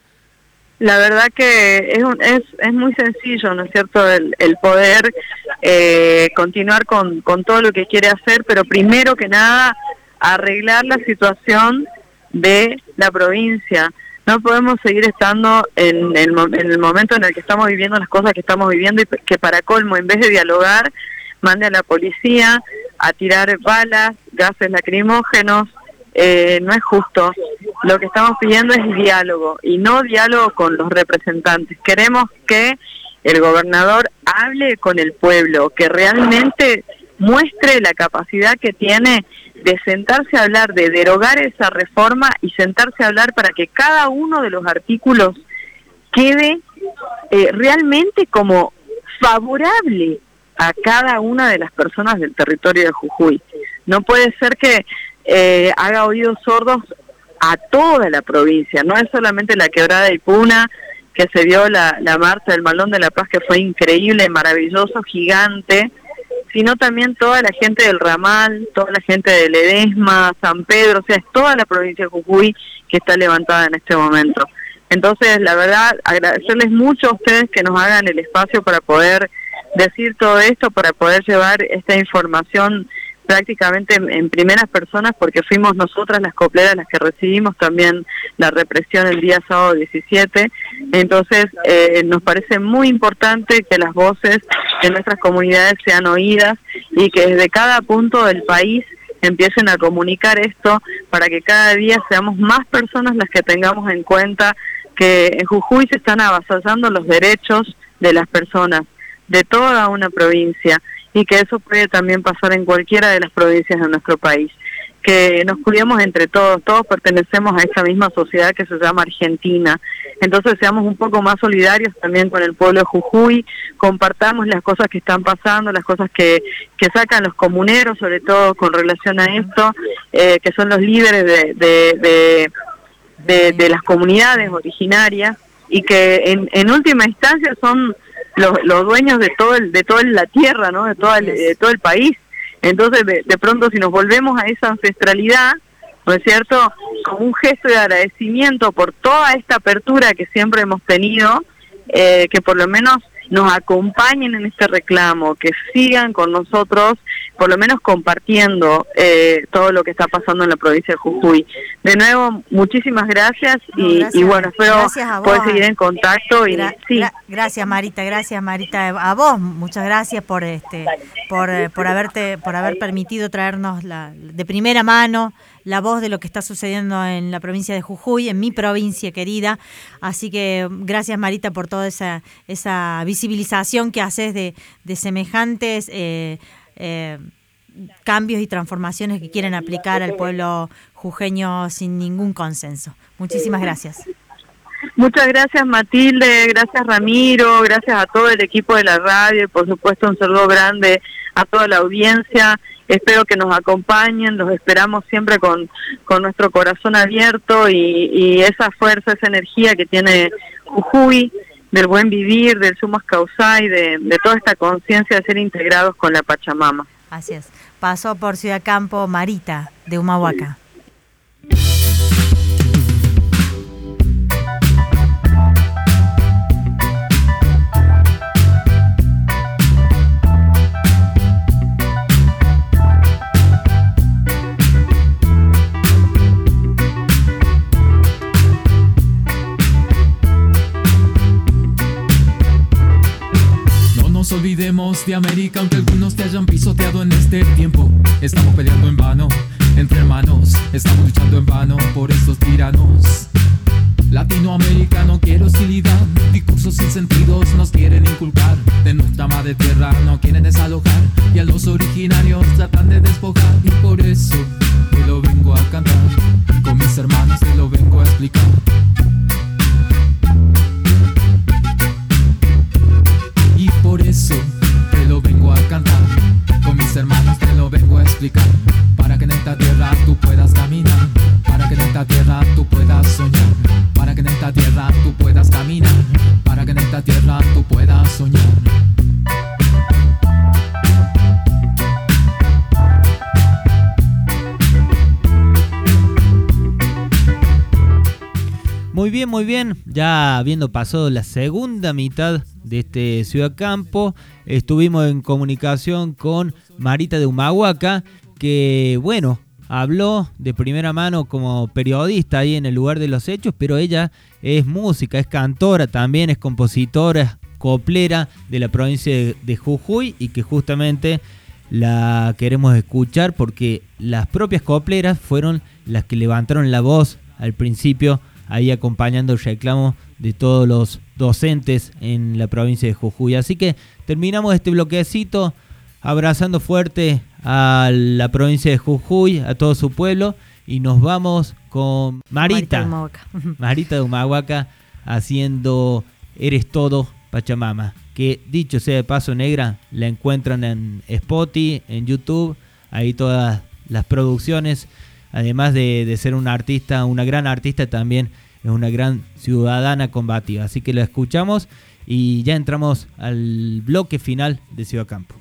La verdad que es, un, es, es muy sencillo, ¿no es cierto?, el, el poder eh, continuar con, con todo lo que quiere hacer, pero primero que nada arreglar la situación de la provincia. No podemos seguir estando en el, en el momento en el que estamos viviendo las cosas que estamos viviendo y que para colmo, en vez de dialogar, mande a la policía a tirar balas, gases lacrimógenos. Eh, no es justo. Lo que estamos pidiendo es diálogo y no diálogo con los representantes. Queremos que el gobernador hable con el pueblo, que realmente muestre la capacidad que tiene de sentarse a hablar, de derogar esa reforma y sentarse a hablar para que cada uno de los artículos quede eh, realmente como favorable a cada una de las personas del territorio de Jujuy. No puede ser que eh, haga oídos sordos a toda la provincia, no es solamente la Quebrada de Puna, que se vio la, la marcha del Malón de la Paz, que fue increíble, maravilloso, gigante, sino también toda la gente del Ramal, toda la gente de Ledesma, San Pedro, o sea, es toda la provincia de Jujuy que está levantada en este momento. Entonces, la verdad, agradecerles mucho a ustedes que nos hagan el espacio para poder decir todo esto, para poder llevar esta información prácticamente en, en primeras personas, porque fuimos nosotras las copleras las que recibimos también la represión el día sábado diecisiete. Entonces eh, nos parece muy importante que las voces de nuestras comunidades sean oídas y que desde cada punto del país empiecen a comunicar esto para que cada día seamos más personas las que tengamos en cuenta que en Jujuy se están avasallando los derechos de las personas de toda una provincia y que eso puede también pasar en cualquiera de las provincias de nuestro país. Que nos cuidemos entre todos, todos pertenecemos a esta misma sociedad que se llama Argentina, entonces seamos un poco más solidarios también con el pueblo de Jujuy, compartamos las cosas que están pasando, las cosas que, que sacan los comuneros, sobre todo con relación a esto, eh, que son los líderes de, de, de, de, de las comunidades originarias y que en, en última instancia son los, los dueños de todo el, de toda la tierra, ¿no? De todo el, de todo el país. Entonces, de, de pronto, si nos volvemos a esa ancestralidad, ¿no es cierto?, como un gesto de agradecimiento por toda esta apertura que siempre hemos tenido, eh, que por lo menos nos acompañen en este reclamo, que sigan con nosotros, por lo menos compartiendo eh, todo lo que está pasando en la provincia de Jujuy. De nuevo, muchísimas gracias y, no, gracias, y bueno, espero poder seguir en contacto. Y gra sí. gra gracias Marita, gracias Marita, a vos, muchas gracias por este, por, por haberte, por haber permitido traernos la, de primera mano la voz de lo que está sucediendo en la provincia de Jujuy, en mi provincia querida. Así que gracias Marita por toda esa, esa visibilización que haces de, de semejantes eh, eh, cambios y transformaciones que quieren aplicar al pueblo jujeño sin ningún consenso. Muchísimas gracias. Muchas gracias Matilde, gracias Ramiro, gracias a todo el equipo de la radio y por supuesto un saludo grande a toda la audiencia. Espero que nos acompañen, los esperamos siempre con, con nuestro corazón abierto y, y esa fuerza, esa energía que tiene Jujuy, del buen vivir, del sumus causai, de, de toda esta conciencia de ser integrados con la Pachamama. Así es. Pasó por Ciudad Campo Marita, de Humahuaca. Somos de América, aunque algunos te hayan pisoteado en este tiempo. Estamos peleando en vano, entre hermanos. Estamos luchando en vano por estos tiranos. Latinoamericano quiere hostilidad, discursos sin sentidos nos quieren inculcar. De nuestra madre tierra no quieren desalojar, y a los originarios tratan de despojar. Y por eso te lo vengo a cantar, con mis hermanos te lo vengo a explicar. Y por eso te lo vengo a cantar, con mis hermanos te lo vengo a explicar. Para que en esta tierra tú puedas caminar, para que en esta tierra tú puedas soñar, para que en esta tierra tú puedas caminar, para que en esta tierra tú puedas soñar. Muy bien, muy bien. Ya habiendo pasado la segunda mitad de este Ciudad Campo, estuvimos en comunicación con Marita de Humahuaca, que bueno, habló de primera mano como periodista ahí en el lugar de los hechos, pero ella es música, es cantora, también es compositora, coplera de la provincia de, de Jujuy, y que justamente la queremos escuchar porque las propias copleras fueron las que levantaron la voz al principio, ahí acompañando el reclamo de todos los docentes en la provincia de Jujuy. Así que terminamos este bloquecito abrazando fuerte a la provincia de Jujuy, a todo su pueblo, y nos vamos con Marita, Marita de Humahuaca, haciendo Eres Todo Pachamama, que dicho sea de paso, negra, la encuentran en Spotify, en YouTube, ahí todas las producciones. Además de, de ser una artista, una gran artista, también es una gran ciudadana combativa. Así que la escuchamos y ya entramos al bloque final de Ciudad Campo.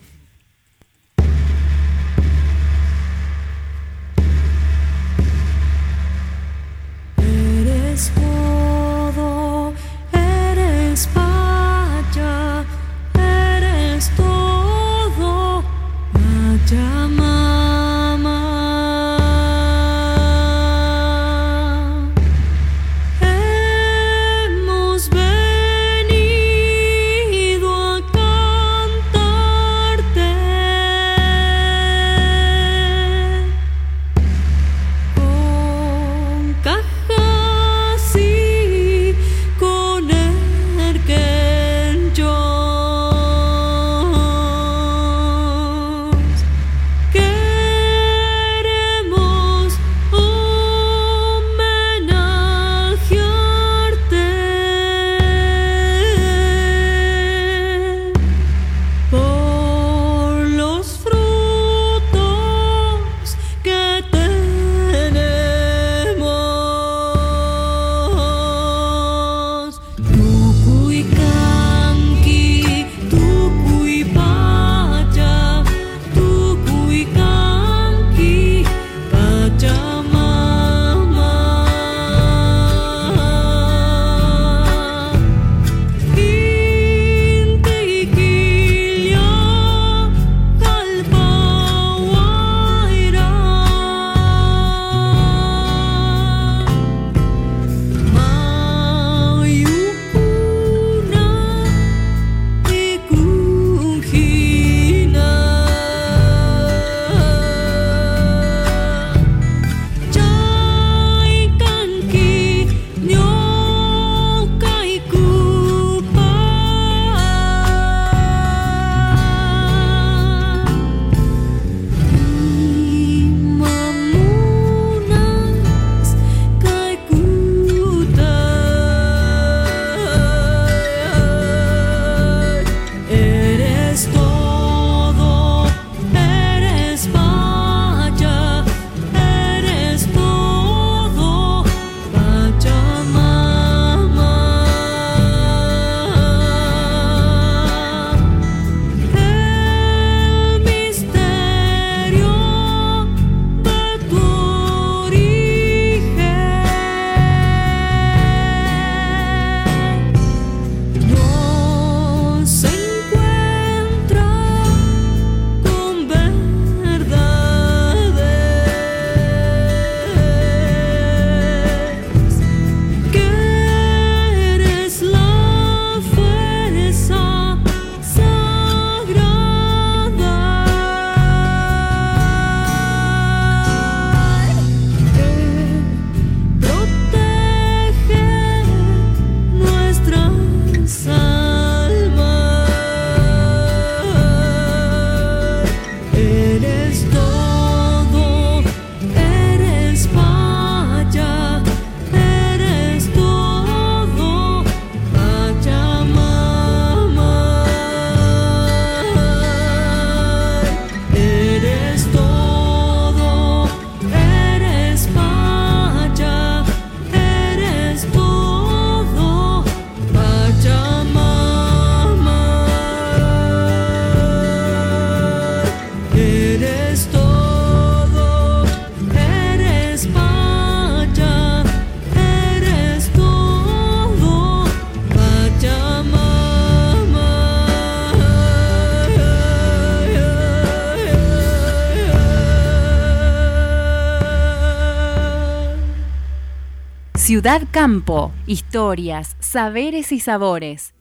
Eres todo, eres Pacha, eres todo, Pachamama. Hemos venido a cantarte Ciudad Campo, historias, saberes y sabores.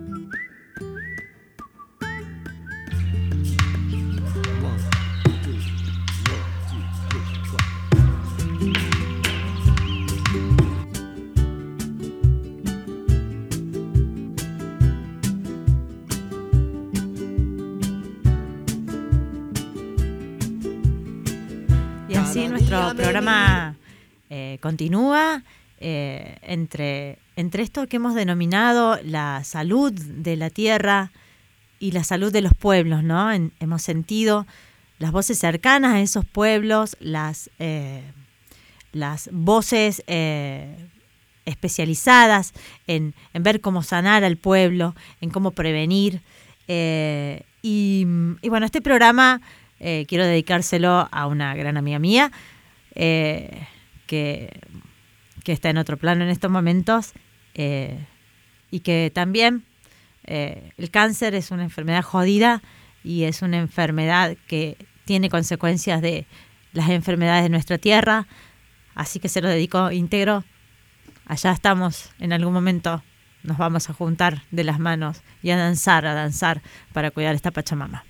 Y así nuestro programa eh, continúa eh, entre, entre esto que hemos denominado la salud de la tierra y la salud de los pueblos, ¿no? En, hemos sentido las voces cercanas a esos pueblos, las, eh, las voces eh, especializadas en, en ver cómo sanar al pueblo, en cómo prevenir. Eh, y, y bueno, este programa eh, quiero dedicárselo a una gran amiga mía, eh, que, que está en otro plano en estos momentos, eh, y que también eh, el cáncer es una enfermedad jodida y es una enfermedad que tiene consecuencias de las enfermedades de nuestra tierra, así que se lo dedico íntegro. Allá estamos, en algún momento nos vamos a juntar de las manos y a danzar, a danzar para cuidar esta Pachamama.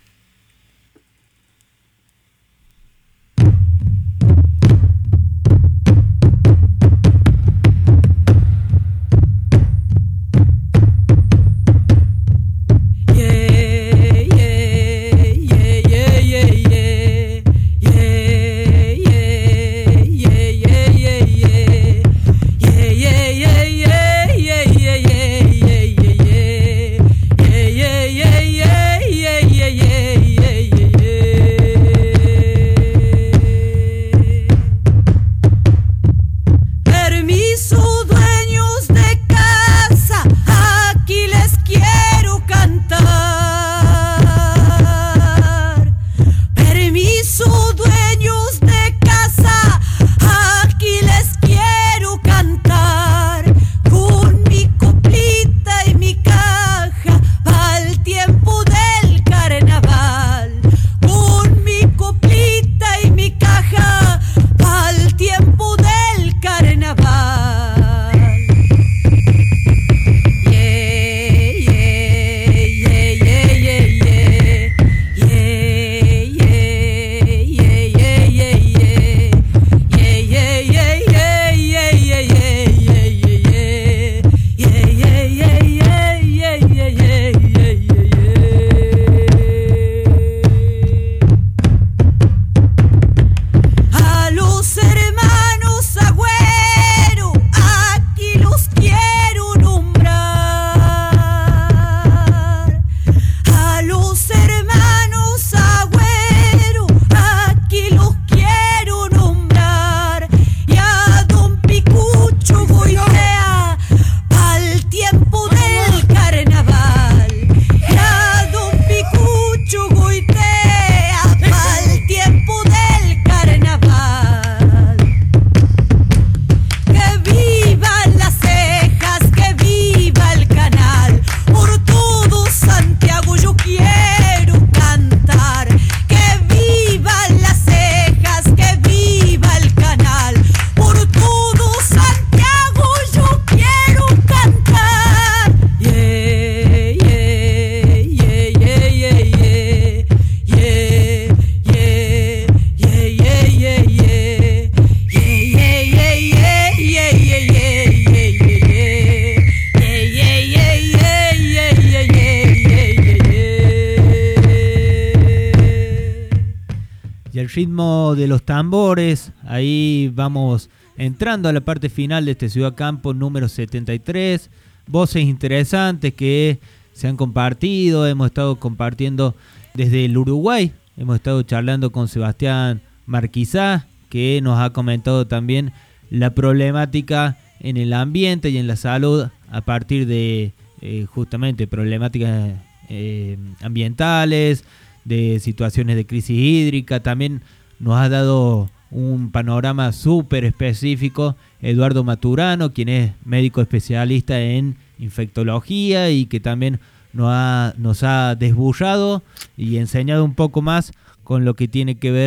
Ritmo de los tambores, ahí vamos entrando a la parte final de este Ciudad Campo número setenta y tres, voces interesantes que se han compartido, hemos estado compartiendo desde el Uruguay, hemos estado charlando con Sebastián Marquisá, que nos ha comentado también la problemática en el ambiente y en la salud a partir de eh, justamente problemáticas eh, ambientales, de situaciones de crisis hídrica. También nos ha dado un panorama súper específico Eduardo Maturano, quien es médico especialista en infectología y que también nos ha, nos ha desbullado y enseñado un poco más con lo que tiene que ver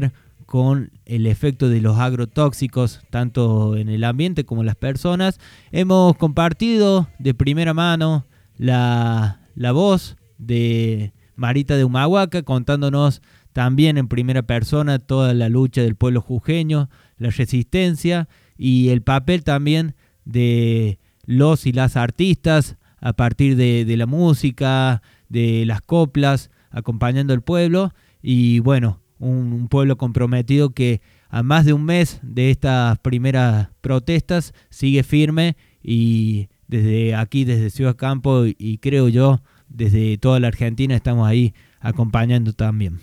con el efecto de los agrotóxicos tanto en el ambiente como en las personas. Hemos compartido de primera mano la, la voz de Marita de Humahuaca, contándonos también en primera persona toda la lucha del pueblo jujeño, la resistencia y el papel también de los y las artistas a partir de, de la música, de las coplas, acompañando al pueblo. Y bueno, un, un pueblo comprometido que a más de un mes de estas primeras protestas sigue firme, y desde aquí, desde Ciudad Campo, y, y creo yo desde toda la Argentina, estamos ahí acompañando también.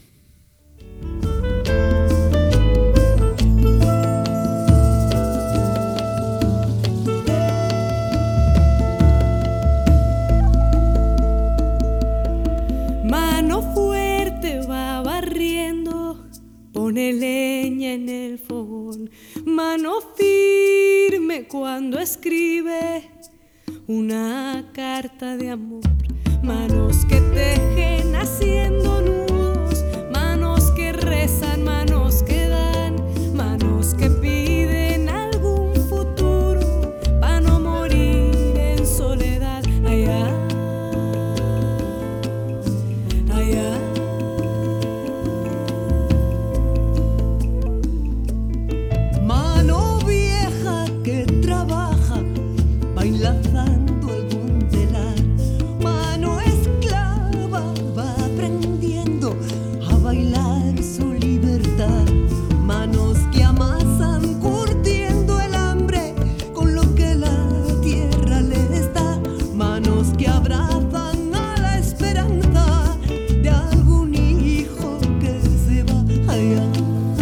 Mano fuerte va barriendo, pone leña en el fogón. Mano firme cuando escribe una carta de amor. Manos que tejen haciendo nudos, manos que rezan, manos que dan, manos que piden algún futuro para no morir en soledad. Ay, ay. Mano vieja que trabaja, va enlazando algún telar. Mano esclava va aprendiendo a bailar su libertad. Manos que amasan curtiendo el hambre con lo que la tierra les da. Manos que abrazan a la esperanza de algún hijo que se va. Ay, ay.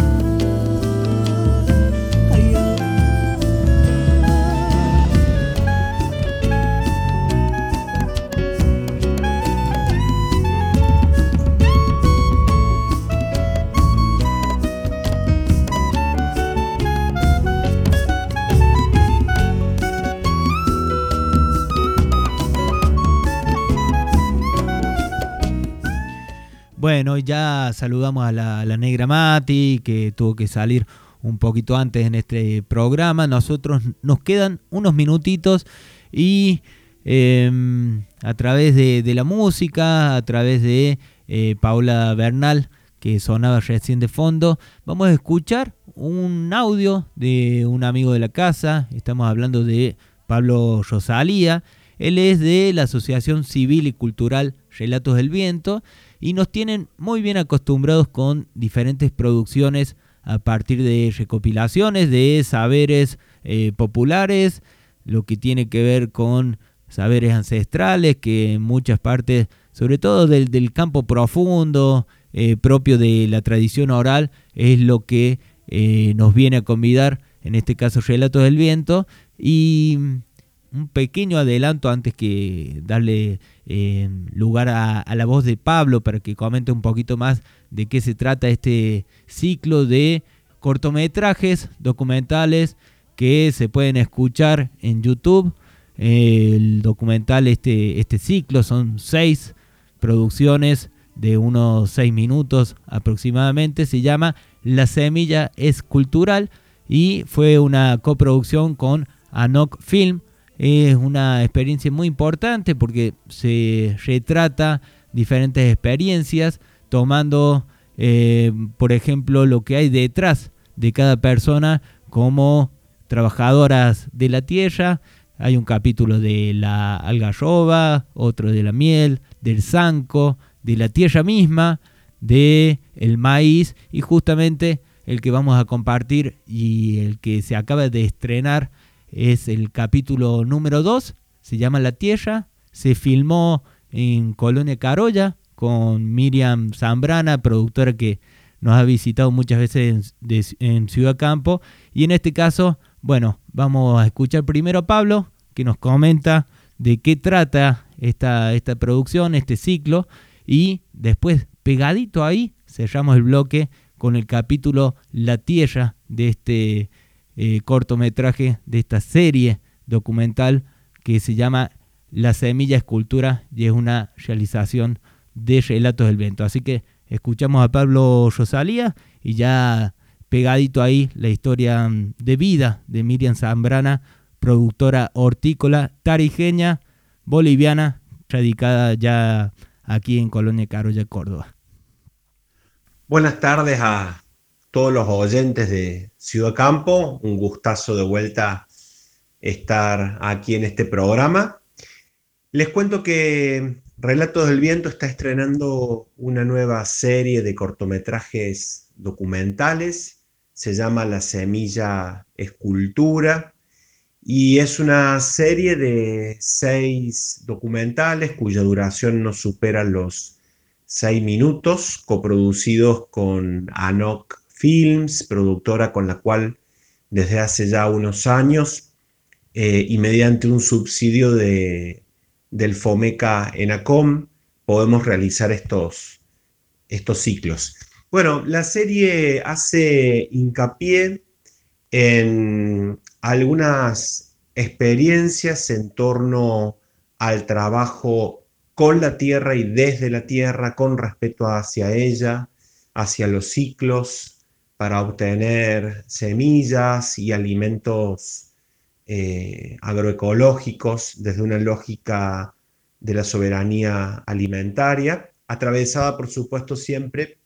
Bueno, ya saludamos a la, a la negra Mati, que tuvo que salir un poquito antes en este programa. Nosotros nos quedan unos minutitos y eh, a través de, de la música, a través de eh, Paula Bernal, que sonaba recién de fondo, vamos a escuchar un audio de un amigo de la casa. Estamos hablando de Pablo Rosalía. Él es de la Asociación Civil y Cultural Relatos del Viento, y nos tienen muy bien acostumbrados con diferentes producciones a partir de recopilaciones de saberes eh, populares, lo que tiene que ver con saberes ancestrales, que en muchas partes, sobre todo del, del campo profundo, eh, propio de la tradición oral, es lo que eh, nos viene a convidar, en este caso Relatos del Viento. Y un pequeño adelanto antes que darle eh, lugar a, a la voz de Pablo para que comente un poquito más de qué se trata este ciclo de cortometrajes documentales que se pueden escuchar en YouTube. Eh, el documental, este, este ciclo, son seis producciones de unos seis minutos aproximadamente. Se llama La Semilla es Cultural y fue una coproducción con Anok Film. Es una experiencia muy importante porque se retrata diferentes experiencias, tomando, eh, por ejemplo, lo que hay detrás de cada persona como trabajadoras de la tierra. Hay un capítulo de la algarroba, otro de la miel, del zanco, de la tierra misma, de el maíz, y justamente el que vamos a compartir y el que se acaba de estrenar es el capítulo número dos, se llama La Tierra. Se filmó en Colonia Carolla con Miriam Zambrana, productora que nos ha visitado muchas veces en, de, en Ciudad Campo. Y en este caso, bueno, vamos a escuchar primero a Pablo, que nos comenta de qué trata esta, esta producción, este ciclo, y después, pegadito ahí, cerramos el bloque con el capítulo La Tierra de este Eh, cortometraje, de esta serie documental que se llama La Semilla es Cultura y es una realización de Relatos del Viento. Así que escuchamos a Pablo Rosalía y ya pegadito ahí la historia de vida de Miriam Zambrana, productora hortícola, tarijeña, boliviana, radicada ya aquí en Colonia Carolla, Córdoba. Buenas tardes a todos los oyentes de Ciudad Campo, un gustazo de vuelta estar aquí en este programa. Les cuento que Relatos del Viento está estrenando una nueva serie de cortometrajes documentales, se llama La Semilla Escultura, y es una serie de seis documentales cuya duración no supera los seis minutos, coproducidos con Anok Films, productora con la cual desde hace ya unos años eh, y mediante un subsidio de, del FOMECA ENACOM podemos realizar estos, estos ciclos. Bueno, la serie hace hincapié en algunas experiencias en torno al trabajo con la tierra y desde la tierra, con respeto hacia ella, hacia los ciclos, para obtener semillas y alimentos eh, agroecológicos desde una lógica de la soberanía alimentaria, atravesada por supuesto siempre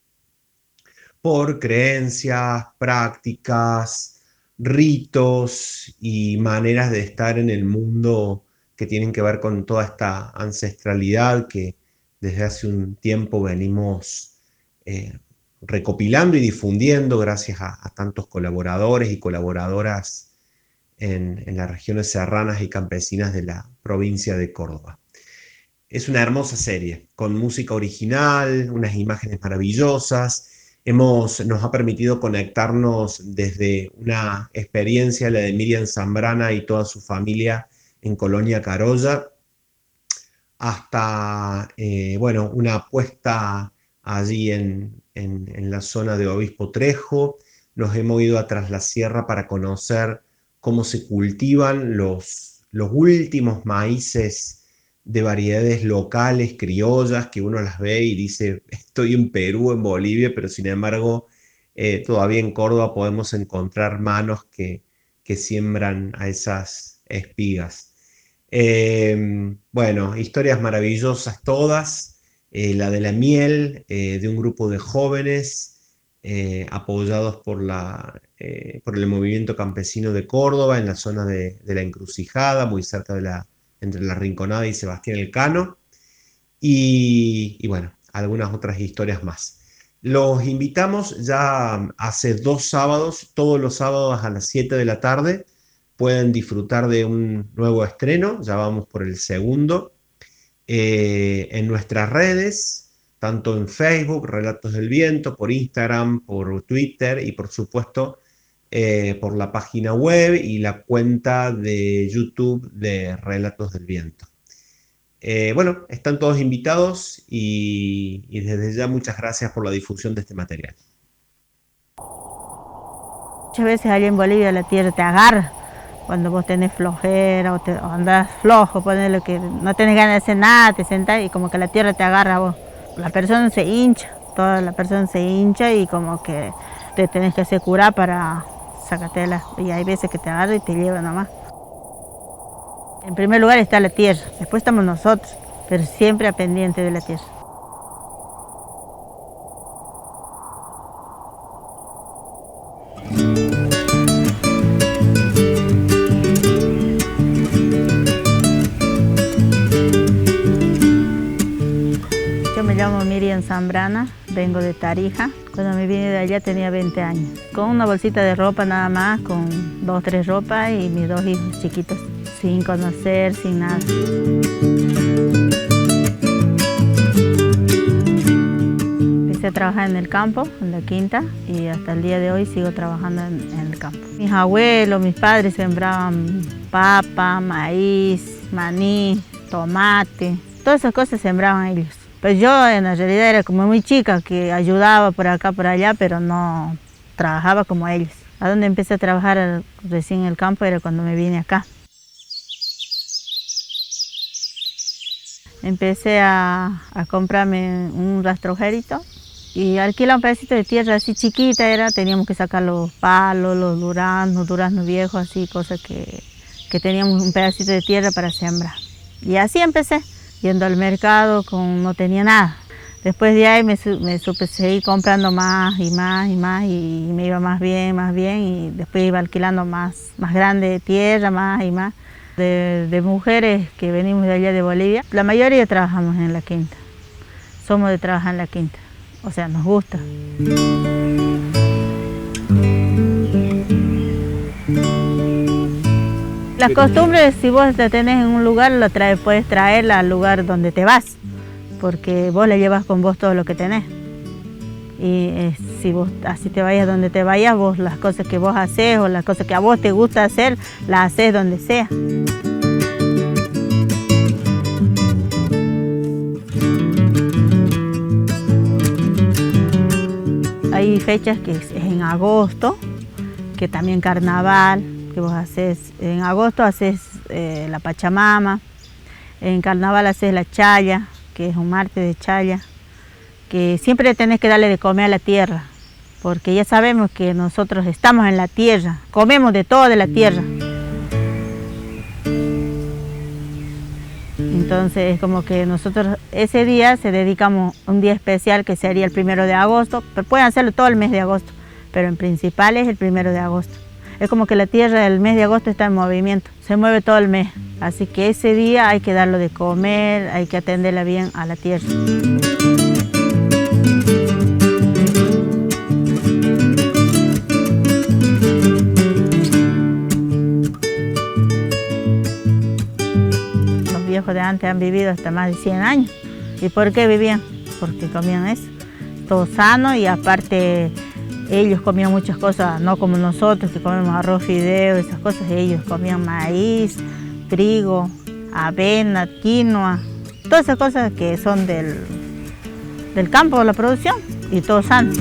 por creencias, prácticas, ritos y maneras de estar en el mundo que tienen que ver con toda esta ancestralidad que desde hace un tiempo venimos eh, recopilando y difundiendo gracias a, a tantos colaboradores y colaboradoras en, en las regiones serranas y campesinas de la provincia de Córdoba. Es una hermosa serie, con música original, unas imágenes maravillosas. Hemos, nos ha permitido conectarnos desde una experiencia, la de Miriam Zambrana y toda su familia en Colonia Carolla, hasta eh, bueno, una apuesta allí en, en, en la zona de Obispo Trejo. Nos hemos ido a Tras la Sierra para conocer cómo se cultivan los, los últimos maíces de variedades locales, criollas, que uno las ve y dice, estoy en Perú, en Bolivia, pero sin embargo eh, todavía en Córdoba podemos encontrar manos que, que siembran a esas espigas. Eh, bueno, historias maravillosas todas, eh, la de la miel, eh, de un grupo de jóvenes eh, apoyados por, la, eh, por el movimiento campesino de Córdoba, en la zona de, de la Encrucijada, muy cerca de la entre La Rinconada y Sebastián Elcano, y, y bueno, algunas otras historias más. Los invitamos ya hace dos sábados, todos los sábados a las siete de la tarde, pueden disfrutar de un nuevo estreno, ya vamos por el segundo, eh, en nuestras redes, tanto en Facebook, Relatos del Viento, por Instagram, por Twitter y por supuesto Eh, por la página web y la cuenta de YouTube de Relatos del Viento. Eh, bueno, están todos invitados y, y desde ya muchas gracias por la difusión de este material. Muchas veces allá en Bolivia la tierra te agarra cuando vos tenés flojera o, te, o andás flojo, ponele que no tenés ganas de hacer nada, te sentás y como que la tierra te agarra a vos. La persona se hincha, toda la persona se hincha y como que te tenés que hacer curar para sacatela, y hay veces que te agarra y te lleva nomás. En primer lugar está la tierra, después estamos nosotros, pero siempre a pendiente de la tierra. Yo me llamo Miriam Zambrana, vengo de Tarija. Cuando me vine de allá tenía veinte años. Con una bolsita de ropa nada más, con dos o tres ropas y mis dos hijos chiquitos, sin conocer, sin nada. Empecé a trabajar en el campo, en la quinta, y hasta el día de hoy sigo trabajando en, en el campo. Mis abuelos, mis padres sembraban papa, maíz, maní, tomate, todas esas cosas sembraban ellos. Pues yo en la realidad era como muy chica, que ayudaba por acá, por allá, pero no trabajaba como ellos. A donde empecé a trabajar recién en el campo era cuando me vine acá. Empecé a, a comprarme un rastrojerito y alquila un pedacito de tierra así chiquita era, teníamos que sacar los palos, los duraznos, duraznos viejos, así, cosas que, que teníamos un pedacito de tierra para sembrar. Y así empecé, yendo al mercado, con, no tenía nada. Después de ahí me, me supe seguir comprando más y más y más y me iba más bien, más bien y después iba alquilando más, más grande tierra, más y más. De, de mujeres que venimos de allá de Bolivia, la mayoría trabajamos en la quinta. Somos de trabajar en la quinta, o sea, nos gusta. Las costumbres, si vos la tenés en un lugar, la traes, puedes traerla al lugar donde te vas, porque vos la llevas con vos todo lo que tenés. Y eh, si vos así te vayas donde te vayas, vos las cosas que vos haces o las cosas que a vos te gusta hacer, las haces donde sea. Hay fechas que es en agosto, que también carnaval, que vos haces, en agosto haces eh, la Pachamama, en carnaval haces la chaya, que es un martes de chaya, que siempre tenés que darle de comer a la tierra, porque ya sabemos que nosotros estamos en la tierra, comemos de todo de la tierra. Entonces es como que nosotros ese día se dedicamos a un día especial que sería el primero de agosto, pero pueden hacerlo todo el mes de agosto, pero en principal es el primero de agosto. Es como que la tierra el mes de agosto está en movimiento, se mueve todo el mes, así que ese día hay que darlo de comer, hay que atenderla bien a la tierra. Los viejos de antes han vivido hasta más de cien años. ¿Y por qué vivían? Porque comían eso, todo sano y aparte ellos comían muchas cosas, no como nosotros que comemos arroz, fideo, esas cosas. Ellos comían maíz, trigo, avena, quinoa, todas esas cosas que son del, del campo de la producción y todo sano.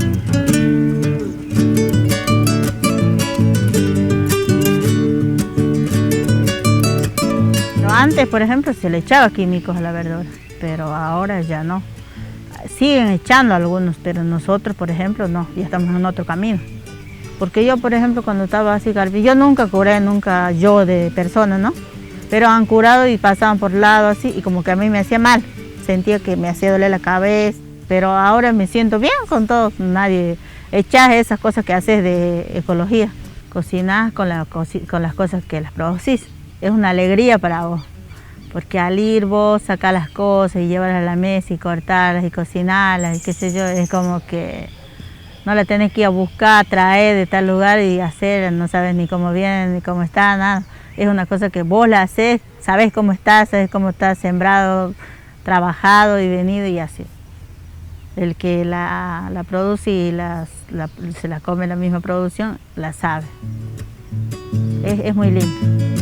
Pero antes, por ejemplo, se le echaba químicos a la verdura, pero ahora ya no. Siguen echando algunos, pero nosotros, por ejemplo, no, ya estamos en otro camino. Porque yo, por ejemplo, cuando estaba así, yo nunca curé, nunca yo de persona, ¿no? Pero han curado y pasaban por lado así, y como que a mí me hacía mal, sentía que me hacía doler la cabeza, pero ahora me siento bien con todo, nadie, echás esas cosas que haces de ecología, cocinás con, la, con las cosas que las producís, es una alegría para vos. Porque al ir vos sacar las cosas y llevarlas a la mesa y cortarlas y cocinarlas y qué sé yo, es como que no la tenés que ir a buscar, traer de tal lugar y hacer, no sabes ni cómo viene, ni cómo está, nada. Es una cosa que vos la haces, sabés cómo está, sabés cómo está sembrado, trabajado y venido y así. El que la, la produce y las, la, se la come la misma producción, la sabe. Es, es muy lindo.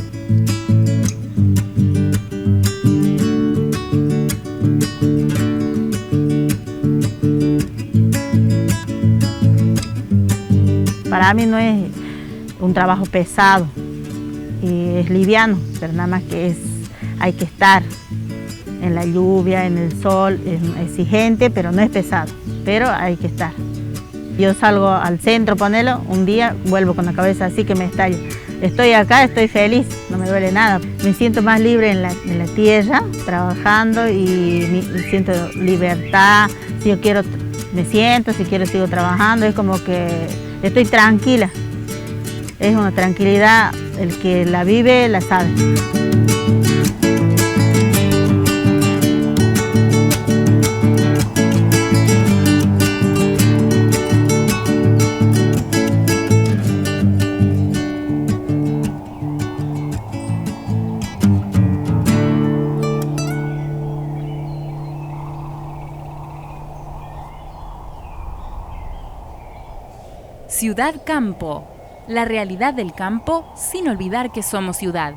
Para mí no es un trabajo pesado y es liviano, pero nada más que es, hay que estar en la lluvia, en el sol, es exigente, pero no es pesado, pero hay que estar. Yo salgo al centro, ponelo, un día vuelvo con la cabeza así que me estalla. Estoy acá, estoy feliz, no me duele nada. Me siento más libre en la, en la tierra, trabajando y me, siento libertad. Si yo quiero, me siento, si quiero sigo trabajando, es como que estoy tranquila. Es una tranquilidad, el que la vive la sabe. Ciudad Campo, la realidad del campo sin olvidar que somos ciudad.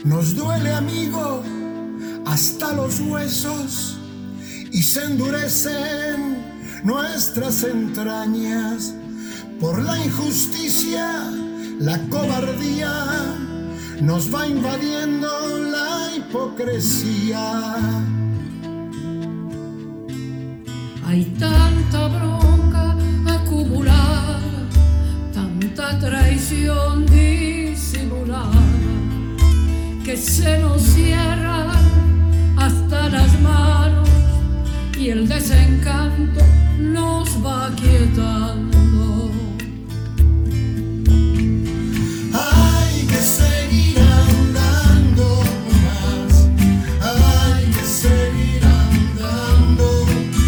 Nos duele, amigo, hasta los huesos y se endurecen nuestras entrañas por la injusticia, la cobardía, nos va invadiendo la hipocresía. Hay tanta bronca acumulada, tanta traición disimulada, que se nos cierran hasta las manos y el desencanto nos va quietando. Hay que seguir andando más, hay que seguir andando,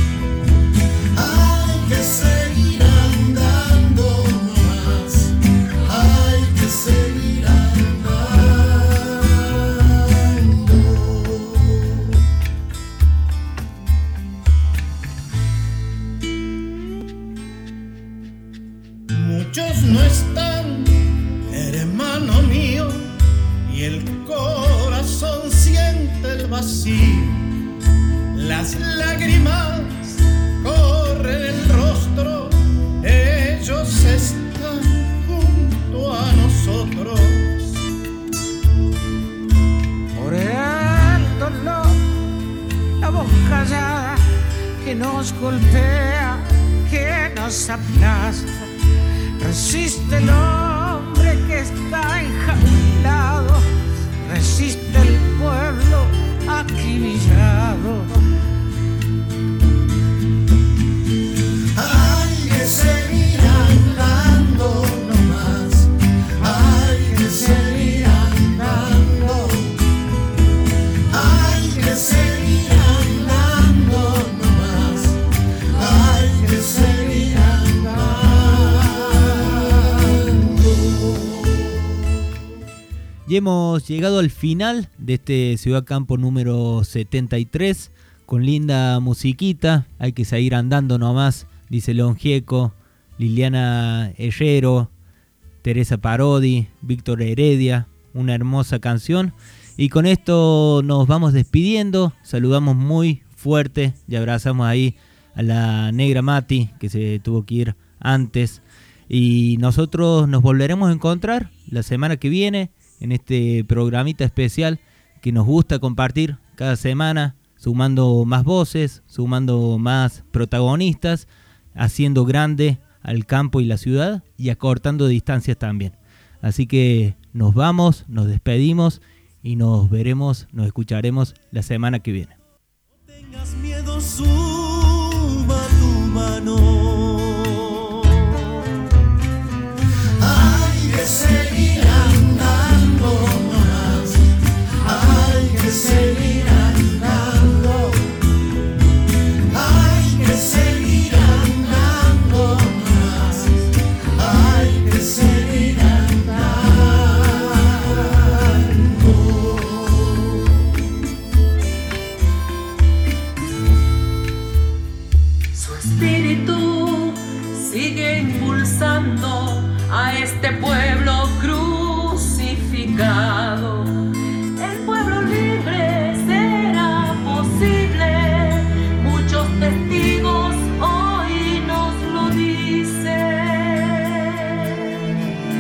hay que seguir andando más, hay que seguir andando. Muchos no están, hermano mío, y el corazón siente el vacío. Las lágrimas corren el rostro, ellos están junto a nosotros. Por el dolor, la voz callada que nos golpea, que nos aplasta. Resiste el hombre que está enjaulado, resiste el pueblo acribillado. Hay que seguir andando nomás, hay que seguir andando, hay que seguir andando nomás, hay que seguir andando. Y hemos llegado al final de este Ciudad Campo número setenta y tres, con linda musiquita. Hay que seguir andando nomás, dice León Gieco, Liliana Herrero, Teresa Parodi, Víctor Heredia, una hermosa canción. Y con esto nos vamos despidiendo, saludamos muy fuerte y abrazamos ahí a la negra Mati, que se tuvo que ir antes. Y nosotros nos volveremos a encontrar la semana que viene en este programita especial que nos gusta compartir cada semana, sumando más voces, sumando más protagonistas, haciendo grande al campo y la ciudad y acortando distancias también. Así que nos vamos, nos despedimos y nos veremos, nos escucharemos la semana que viene. No tengas miedo, suma tu mano. Hay que seguir andando más, hay que seguir andando, hay que seguir andando más, hay que seguir andando. Su espíritu sigue impulsando a este pueblo crucificado. El pueblo libre será posible, muchos testigos hoy nos lo dicen.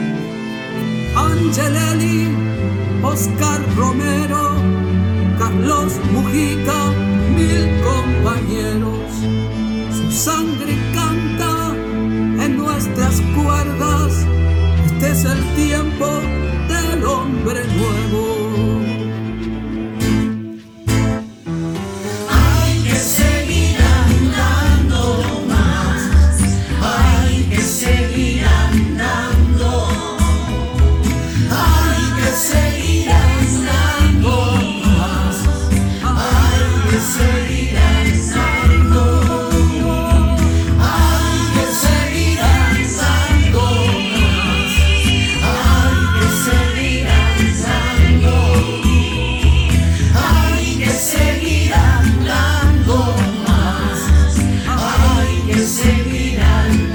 Angelelli, Oscar Romero, Carlos Mujica, mil compañeros. Su sangre canta en nuestras cuerdas. Este es el tiempo del hombre nuevo. Hay que seguir andando más, hay que seguir andando, hay que seguir andando más, hay que seguir andando.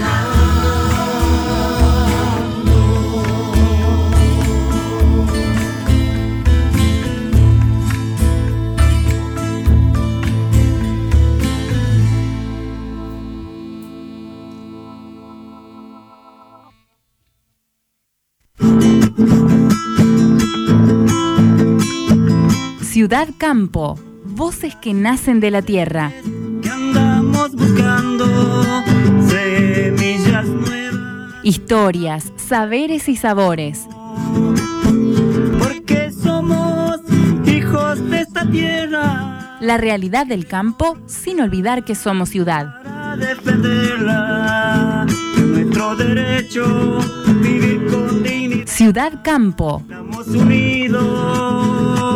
Seguir andando. Ciudad Campo, voces que nacen de la tierra. Que andamos buscando semillas nuevas. Historias, saberes y sabores. Porque somos hijos de esta tierra. La realidad del campo sin olvidar que somos ciudad. Para defenderla, nuestro derecho, vivir con dignidad. Ciudad Campo. Estamos unidos.